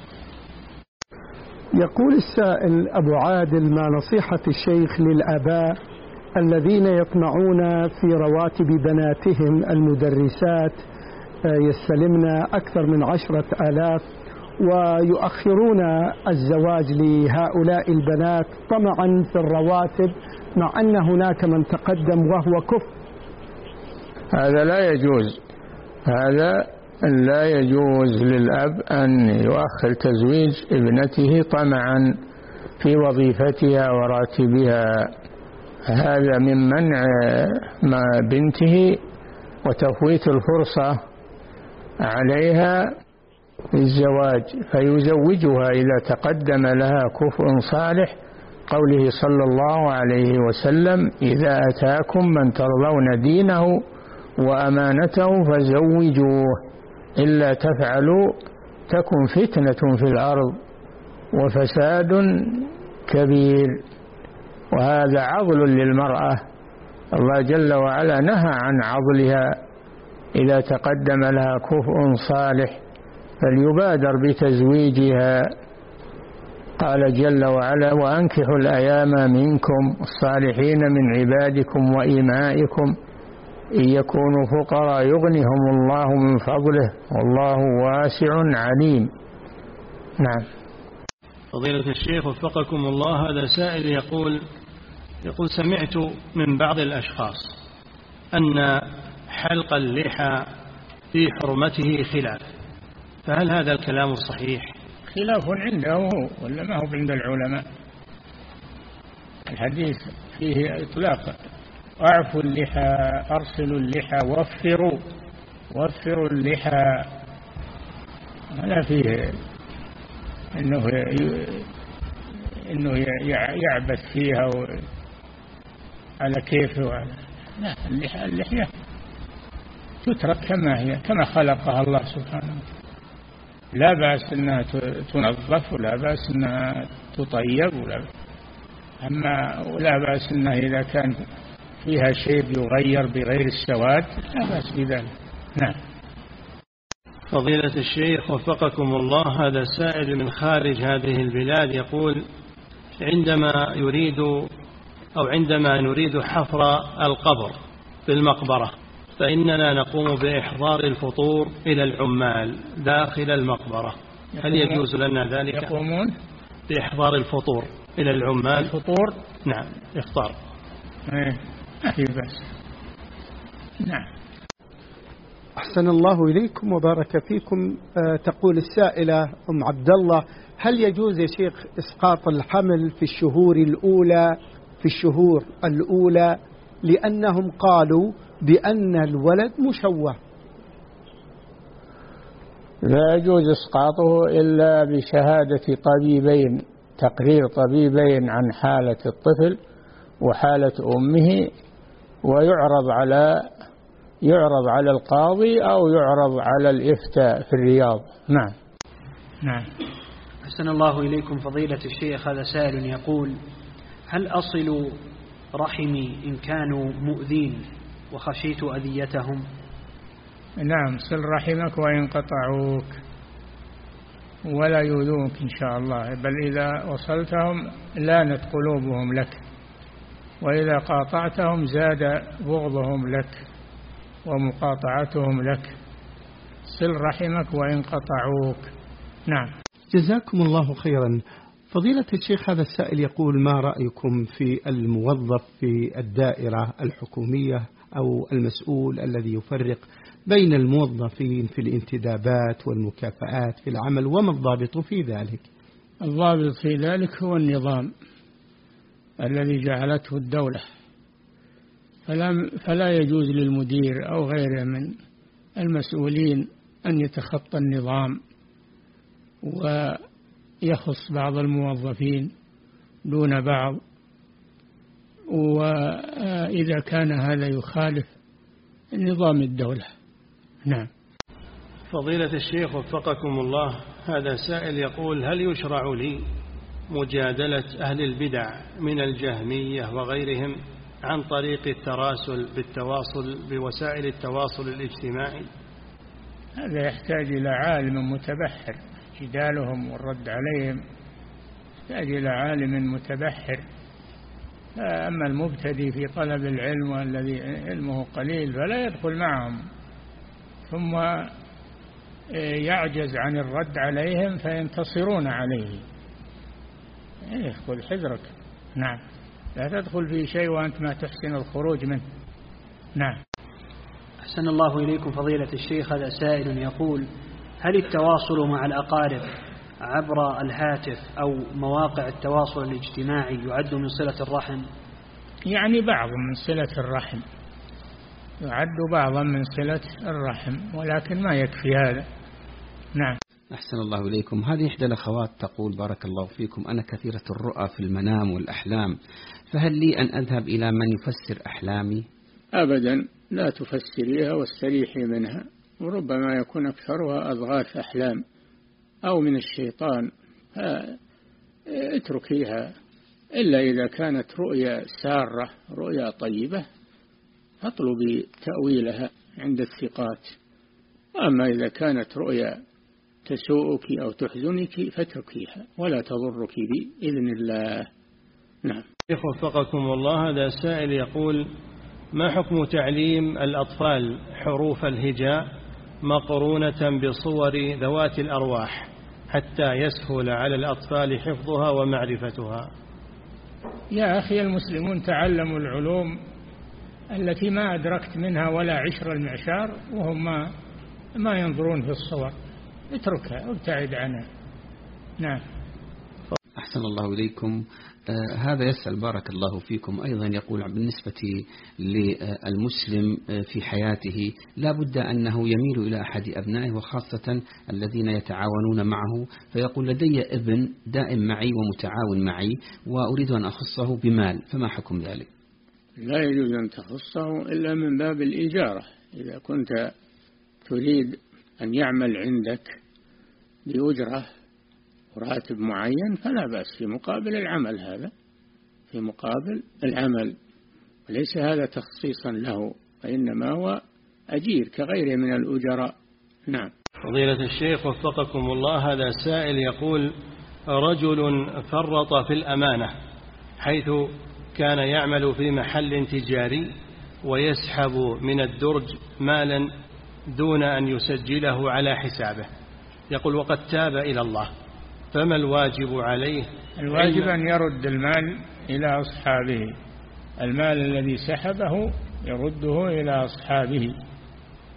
يقول السائل أبو عادل: ما نصيحة الشيخ للآباء الذين يطمعون في رواتب بناتهم المدرسات يستلمن أكثر من 10,000 ويؤخرون الزواج لهؤلاء البنات طمعا في الرواتب، مع أن هناك من تقدم وهو كفء؟ هذا لا يجوز، هذا لا يجوز للأب أن يؤخر تزويج ابنته طمعا في وظيفتها وراتبها. هذا من منع بنته وتفويت الفرصة عليها للزواج، فيزوجها إذا تقدم لها كفء صالح، قوله صلى الله عليه وسلم: إذا أتاكم من ترضون دينه وأمانته فزوجوه، إلا تفعلوا تكن فتنة في الأرض وفساد كبير. وهذا عضل للمرأة، الله جل وعلا نهى عن عضلها إذا تقدم لها كفء صالح، فليبادر بتزويجها. قال جل وعلا: وأنكحوا الأيام منكم الصالحين من عبادكم وإمائكم إن يكونوا فقراء يغنهم الله من فضله والله واسع عليم. نعم. فضيلة الشيخ وفقكم الله، هذا سائل يقول سمعت من بعض الأشخاص أن حلق اللحى في حرمته خلاف، فهل هذا الكلام صحيح؟ خلاف عنده هو ولا ما هو عند العلماء؟ الحديث فيه إطلاق: أعفوا اللحى، أرسلوا اللحى، وفروا اللحى. لا فيه إنه يعبث فيها على كيفه. لا، اللحية تترك كما هي، كما خلقها الله سبحانه. لا بأس أنها تنظف، ولا بأس أنها تطيب، ولا بأس أنها إذا كان فيها شيء يغير بغير السواد لا بأس بذلك. نعم. فضيلة الشيخ وفقكم الله، هذا سائل من خارج هذه البلاد يقول: عندما نريد حفر القبر في المقبرة فإننا نقوم بإحضار الفطور إلى العمال داخل المقبرة، هل يجوز لنا ذلك؟ يقومون بإحضار الفطور إلى العمال. الفطور؟ نعم، إفطار. ما في بس. نعم. أحسن الله إليكم وبارك فيكم. تقول السائلة أم عبد الله: هل يجوز يا شيخ إسقاط الحمل في الشهور الأولى لأنهم قالوا بأن الولد مشوه؟ لا يجوز إسقاطه إلا بشهادة طبيبين، تقرير طبيبين عن حالة الطفل وحالة أمه، ويعرض على القاضي أو يعرض على الإفتاء في الرياض. نعم. أحسن الله إليكم فضيلة الشيخ. هذا سائل يقول: هل أصل رحمي إن كانوا مؤذين وخشيت أذيتهم؟ نعم، صل رحمك وإن قطعوك ولا يؤذوك إن شاء الله، بل إذا وصلتهم لانت قلوبهم لك، وإذا قاطعتهم زاد بغضهم لك ومقاطعتهم لك. صل رحمك وإن قطعوك. نعم. جزاكم الله خيرا. فضيلة الشيخ، هذا السائل يقول: ما رأيكم في الموظف في الدائرة الحكومية أو المسؤول الذي يفرق بين الموظفين في الانتدابات والمكافآت في العمل، وما الضابط في ذلك؟ الضابط في ذلك هو النظام الذي جعلته الدولة، فلا يجوز للمدير أو غيره من المسؤولين أن يتخطى النظام ويخص بعض الموظفين دون بعض، وإذا كان هذا يخالف نظام الدولة. نعم. فضيلة الشيخ وفقكم الله، هذا سائل يقول: هل يشرع لي مجادلة أهل البدع من الجهمية وغيرهم عن طريق التراسل بالتواصل بوسائل التواصل الاجتماعي؟ هذا يحتاج إلى عالم متبحر، جدالهم والرد عليهم يحتاج إلى عالم متبحر. أما المبتدئ في طلب العلم والذي علمه قليل فلا يدخل معهم، ثم يعجز عن الرد عليهم فينتصرون عليه. خذ حذرك. نعم، لا تدخل في شيء وأنت ما تحسن الخروج منه. نعم. أحسن الله إليكم فضيلة الشيخ. هذا سائل يقول: هل التواصل مع الأقارب عبر الهاتف أو مواقع التواصل الاجتماعي يعد من صلة الرحم؟ يعني بعض من صلة الرحم، يعد بعضا من صلة الرحم، ولكن ما يكفي هذا. نعم. أحسن الله إليكم. هذه إحدى الأخوات تقول: بارك الله فيكم، أنا كثيرة الرؤى في المنام والأحلام، فهل لي أن أذهب إلى من يفسر أحلامي؟ أبدا، لا تفسريها واستريحي منها، وربما يكون أكثرها أضغاث أحلام أو من الشيطان، اتركيها، إلا إذا كانت رؤيا سارة رؤيا طيبة فاطلبي تأويلها عند الثقات. أما إذا كانت رؤيا تسوءك أو تحزنك فاتركيها ولا تضرك بإذن الله. نعم. وفقكم الله، هذا سائل يقول: ما حكم تعليم الأطفال حروف الهجاء مقرونة بصور ذوات الأرواح حتى يسهل على الأطفال حفظها ومعرفتها؟ يا أخي، المسلمون تعلموا العلوم التي ما أدركت منها ولا عشر المعشار، وهم ما ينظرون في الصور. اتركها وابتعد عنها. نعم. أحسن الله إليكم. هذا يسأل بارك الله فيكم أيضا، يقول: بالنسبة للمسلم في حياته لا بد أنه يميل إلى أحد أبنائه، وخاصة الذين يتعاونون معه، فيقول: لدي ابن دائم معي ومتعاون معي وأريد أن أخصه بمال، فما حكم ذلك؟ لا يجوز أن تخصه إلا من باب الإجارة. إذا كنت تريد أن يعمل عندك بأجرة وراتب معين فلا بأس، في مقابل العمل، هذا في مقابل العمل، وليس هذا تخصيصا له، فإنما هو أجير كغيره من الأجراء. نعم. فضيلة الشيخ وفقكم الله، هذا سائل يقول: رجل فرط في الأمانة حيث كان يعمل في محل تجاري ويسحب من الدرج مالا دون أن يسجله على حسابه، يقول: وقد تاب إلى الله، فما الواجب عليه؟ الواجب أن يرد المال إلى أصحابه، المال الذي سحبه يرده إلى أصحابه،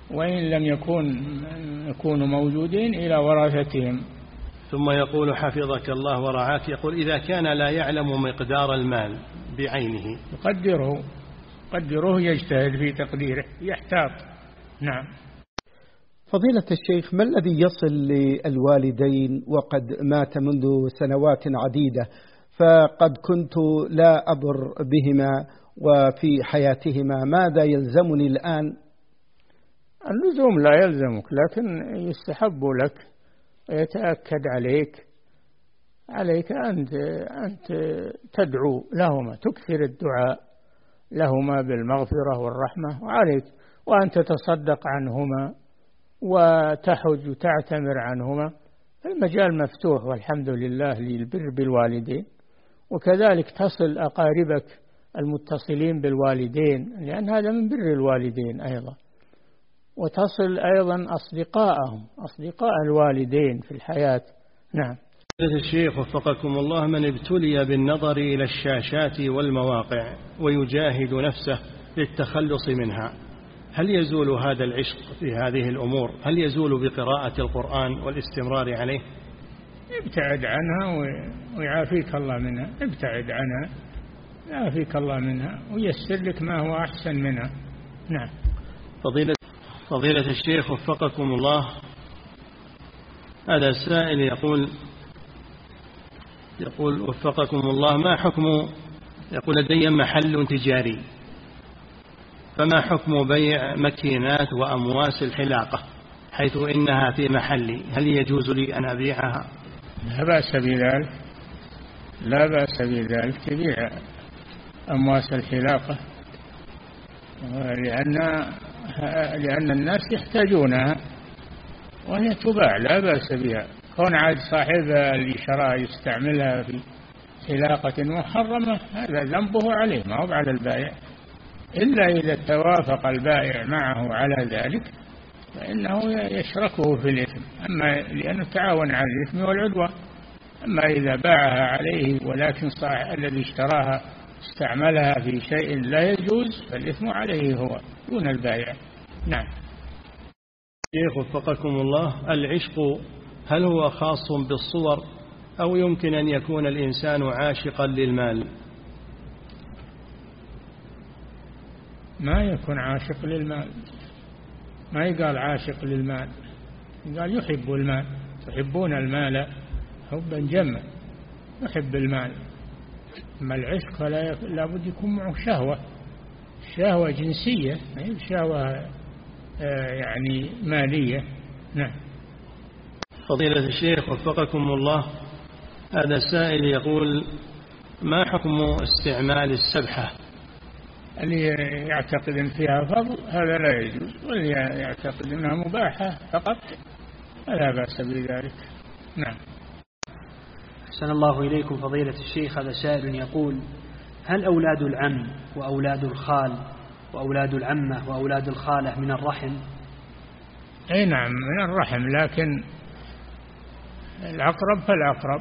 وإن لم يكونوا موجودين إلى ورثتهم. ثم يقول حفظك الله ورعاك، يقول إذا كان لا يعلم مقدار المال بعينه قدره يجتهد في تقديره، يحتاط. نعم. فضيلة الشيخ، ما الذي يصل للوالدين وقد مات منذ سنوات عديدة، فقد كنت لا أبر بهما وفي حياتهما، ماذا يلزمني الآن؟ اللزوم لا يلزمك، لكن يستحب لك ويتأكد عليك أن تدعو لهما، تكثر الدعاء لهما بالمغفرة والرحمة، وعليك وأن تتصدق عنهما وتحج وتعتمر عنهما. المجال مفتوح والحمد لله للبر بالوالدين، وكذلك تصل أقاربك المتصلين بالوالدين، لأن هذا من بر الوالدين أيضا، وتصل أيضا أصدقاء الوالدين في الحياة. نعم. الشيخ وفقكم الله، من ابتلي بالنظر إلى الشاشات والمواقع ويجاهد نفسه للتخلص منها، هل يزول هذا العشق في هذه الأمور؟ هل يزول بقراءة القرآن والاستمرار عليه؟ ابتعد عنها ويعافيك الله منها، ابتعد عنها يعافيك الله منها ويسر لك ما هو أحسن منها. نعم. فضيلة الشيخ وفقكم الله، هذا السائل يقول وفقكم الله، ما حكم، يقول لدي محل تجاري، فما حكم بيع ماكينات وأمواس الحلاقة حيث إنها في محلي، هل يجوز لي أن أبيعها؟ لا بأس بذلك تبيع أمواس الحلاقة، لأن الناس يحتاجونها وهي تباع، لا بأس بها. كون عاد صاحبها اللي شراها يستعملها في حلاقة محرمة، هذا ذنبه عليه ما هو على البائع، إلا إذا توافق البائع معه على ذلك فإنه يشركه في الإثم، أما لأنه تعاون على الإثم والعدوان. أما إذا باعها عليه ولكن صاحب الذي اشتراها استعملها في شيء لا يجوز فالإثم عليه هو دون البائع. نعم. شيخ وفقكم الله، العشق هل هو خاص بالصور أو يمكن أن يكون الإنسان عاشقا للمال؟ ما يكون عاشق للمال، ما يقال عاشق للمال، قال يحب المال، تحبون المال حبا جما، يحب المال. أما العشق فلا بد يكون معه شهوة جنسية، ما هي شهوة يعني مالية. نعم. فضيلة الشيخ وفقكم الله، هذا السائل يقول ما حكم استعمال السبحة؟ اللي يعتقد أن فيها فضل هذا لا يجوز، واللي يعتقد أنها مباحة فقط فلا بأس بذلك. نعم. أحسن الله إليكم فضيلة الشيخ، هذا سائل يقول هل أولاد العم وأولاد الخال وأولاد العمة وأولاد الخالة من الرحم؟ أي نعم من الرحم، لكن الأقرب فالأقرب،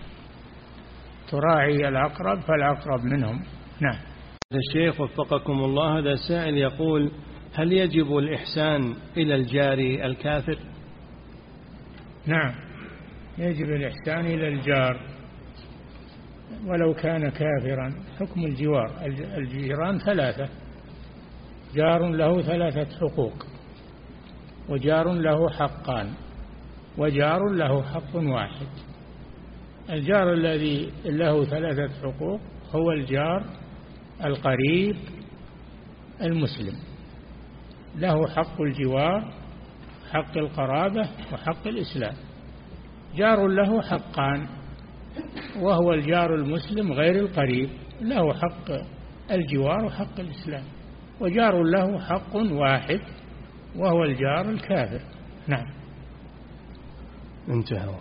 تراعي الأقرب فالأقرب منهم. نعم. الشيخ وفقكم الله، هذا سائل يقول هل يجب الإحسان إلى الجار الكافر؟ نعم يجب الإحسان إلى الجار ولو كان كافرا. حكم الجوار، الجيران ثلاثة، جار له 3 حقوق، وجار له حقان، وجار له حق واحد. الجار الذي له 3 حقوق هو الجار القريب المسلم، له حق الجوار، حق القرابة، وحق الإسلام. جار له حقان وهو الجار المسلم غير القريب، له حق الجوار وحق الإسلام. وجار له حق واحد وهو الجار الكافر. نعم. انتهى.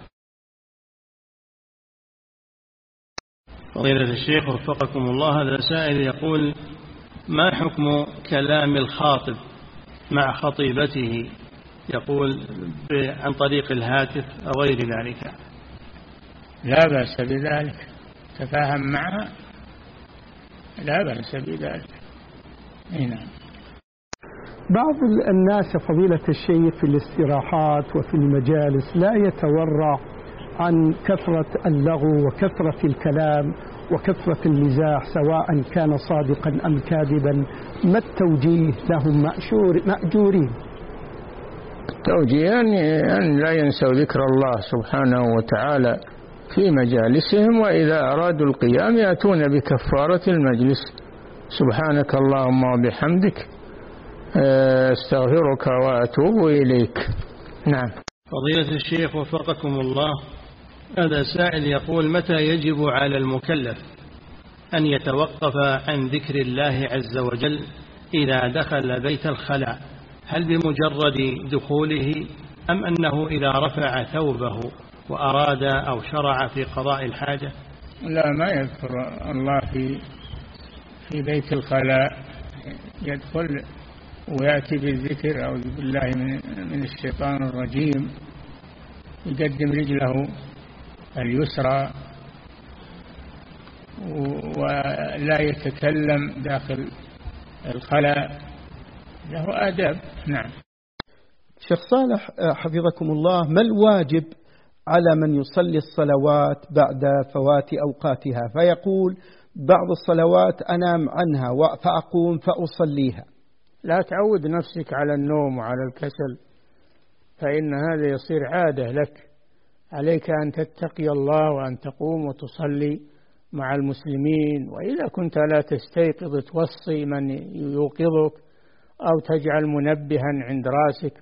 فضيلة الشيخ وفقكم الله، هذا سائل يقول ما حكم كلام الخاطب مع خطيبته، يقول عن طريق الهاتف أو غير ذلك؟ لا بأس بذلك، تفاهم معها، لا بأس بذلك. نعم. بعض الناس فضيلة الشيخ في الاستراحات وفي المجالس لا يتورع عن كثرة اللغو وكثرة الكلام وكثرة المزاح سواء كان صادقا أم كاذبا، ما التوجيه لهم مأجورين؟ التوجيه أن لا ينسوا ذكر الله سبحانه وتعالى في مجالسهم، وإذا أرادوا القيام يأتون بكفارة المجلس: سبحانك اللهم وبحمدك استغفرك وأتوب إليك. نعم. فضيلة الشيخ وفقكم الله، هذا سائل يقول: متى يجب على المكلف أن يتوقف عن ذكر الله عز وجل إذا دخل بيت الخلاء؟ هل بمجرد دخوله أم أنه إذا رفع ثوبه وأراد أو شرع في قضاء الحاجة؟ لا، ما يذكر الله في بيت الخلاء، يدخل ويأتي بالذكر أعوذ بالله من الشيطان الرجيم، يقدم رجله اليسرى ولا يتكلم داخل الخلاء، له آداب. نعم. شيخ صالح حفظكم الله، ما الواجب على من يصلي الصلوات بعد فوات أوقاتها، فيقول بعض الصلوات أنام عنها فأقوم فأصليها؟ لا تعود نفسك على النوم وعلى الكسل، فإن هذا يصير عادة لك. عليك أن تتقي الله وأن تقوم وتصلي مع المسلمين، وإذا كنت لا تستيقظ توصي من يوقظك أو تجعل منبها عند راسك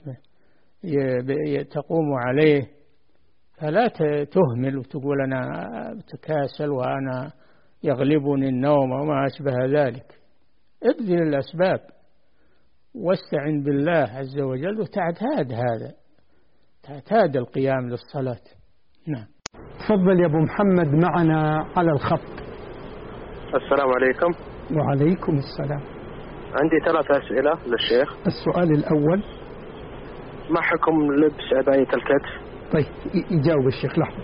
تقوم عليه، فلا تهمل وتقول أنا تكاسل وأنا يغلبني النوم وما أشبه ذلك. ابذل الأسباب واستعن بالله عز وجل وتعتاد هذا، تعتاد القيام للصلاة. نعم. تفضل يا أبو محمد، معنا على الخط. السلام عليكم. وعليكم السلام. عندي 3 أسئلة للشيخ. السؤال الأول: ما حكم لبس عباية الكتف؟ طيب يجاوب الشيخ. لحظة.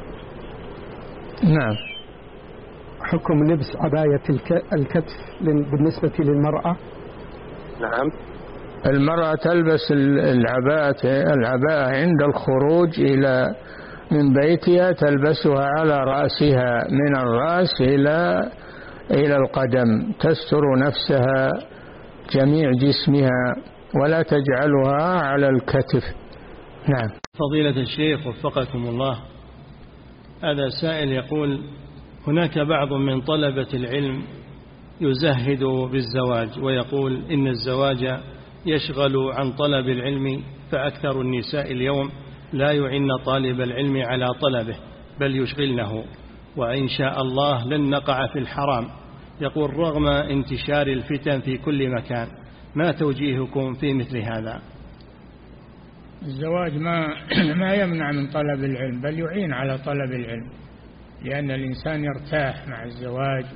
نعم. حكم لبس عباية الكتف بالنسبة للمرأة؟ نعم. المرأة تلبس العباءة عند الخروج من بيتها، تلبسها على رأسها من الرأس إلى القدم، تستر نفسها جميع جسمها ولا تجعلها على الكتف. نعم. فضيلة الشيخ وفقكم الله، هذا سائل يقول: هناك بعض من طلبة العلم يزهد بالزواج ويقول إن الزواج يشغل عن طلب العلم، فأكثر النساء اليوم لا يعن طالب العلم على طلبه بل يشغلنه، وإن شاء الله لن نقع في الحرام. يقول رغم انتشار الفتن في كل مكان، ما توجيهكم في مثل هذا؟ الزواج ما يمنع من طلب العلم بل يعين على طلب العلم، لأن الإنسان يرتاح مع الزواج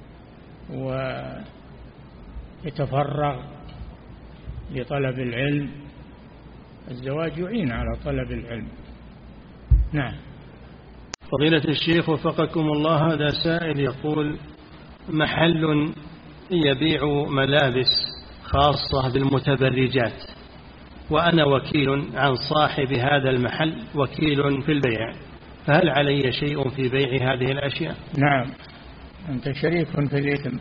ويتفرغ لطلب العلم. الزواج يعين على طلب العلم. نعم. فضيلة الشيخ وفقكم الله، هذا سائل يقول: محل يبيع ملابس خاصة بالمتبرجات، وأنا وكيل عن صاحب هذا المحل، وكيل في البيع، فهل علي شيء في بيع هذه الأشياء؟ نعم، أنت شريك في الإثم،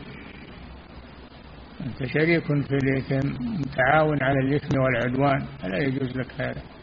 أنت شريك في الإثم، متعاون على الإثم والعدوان، فلا يجوز لك هذا.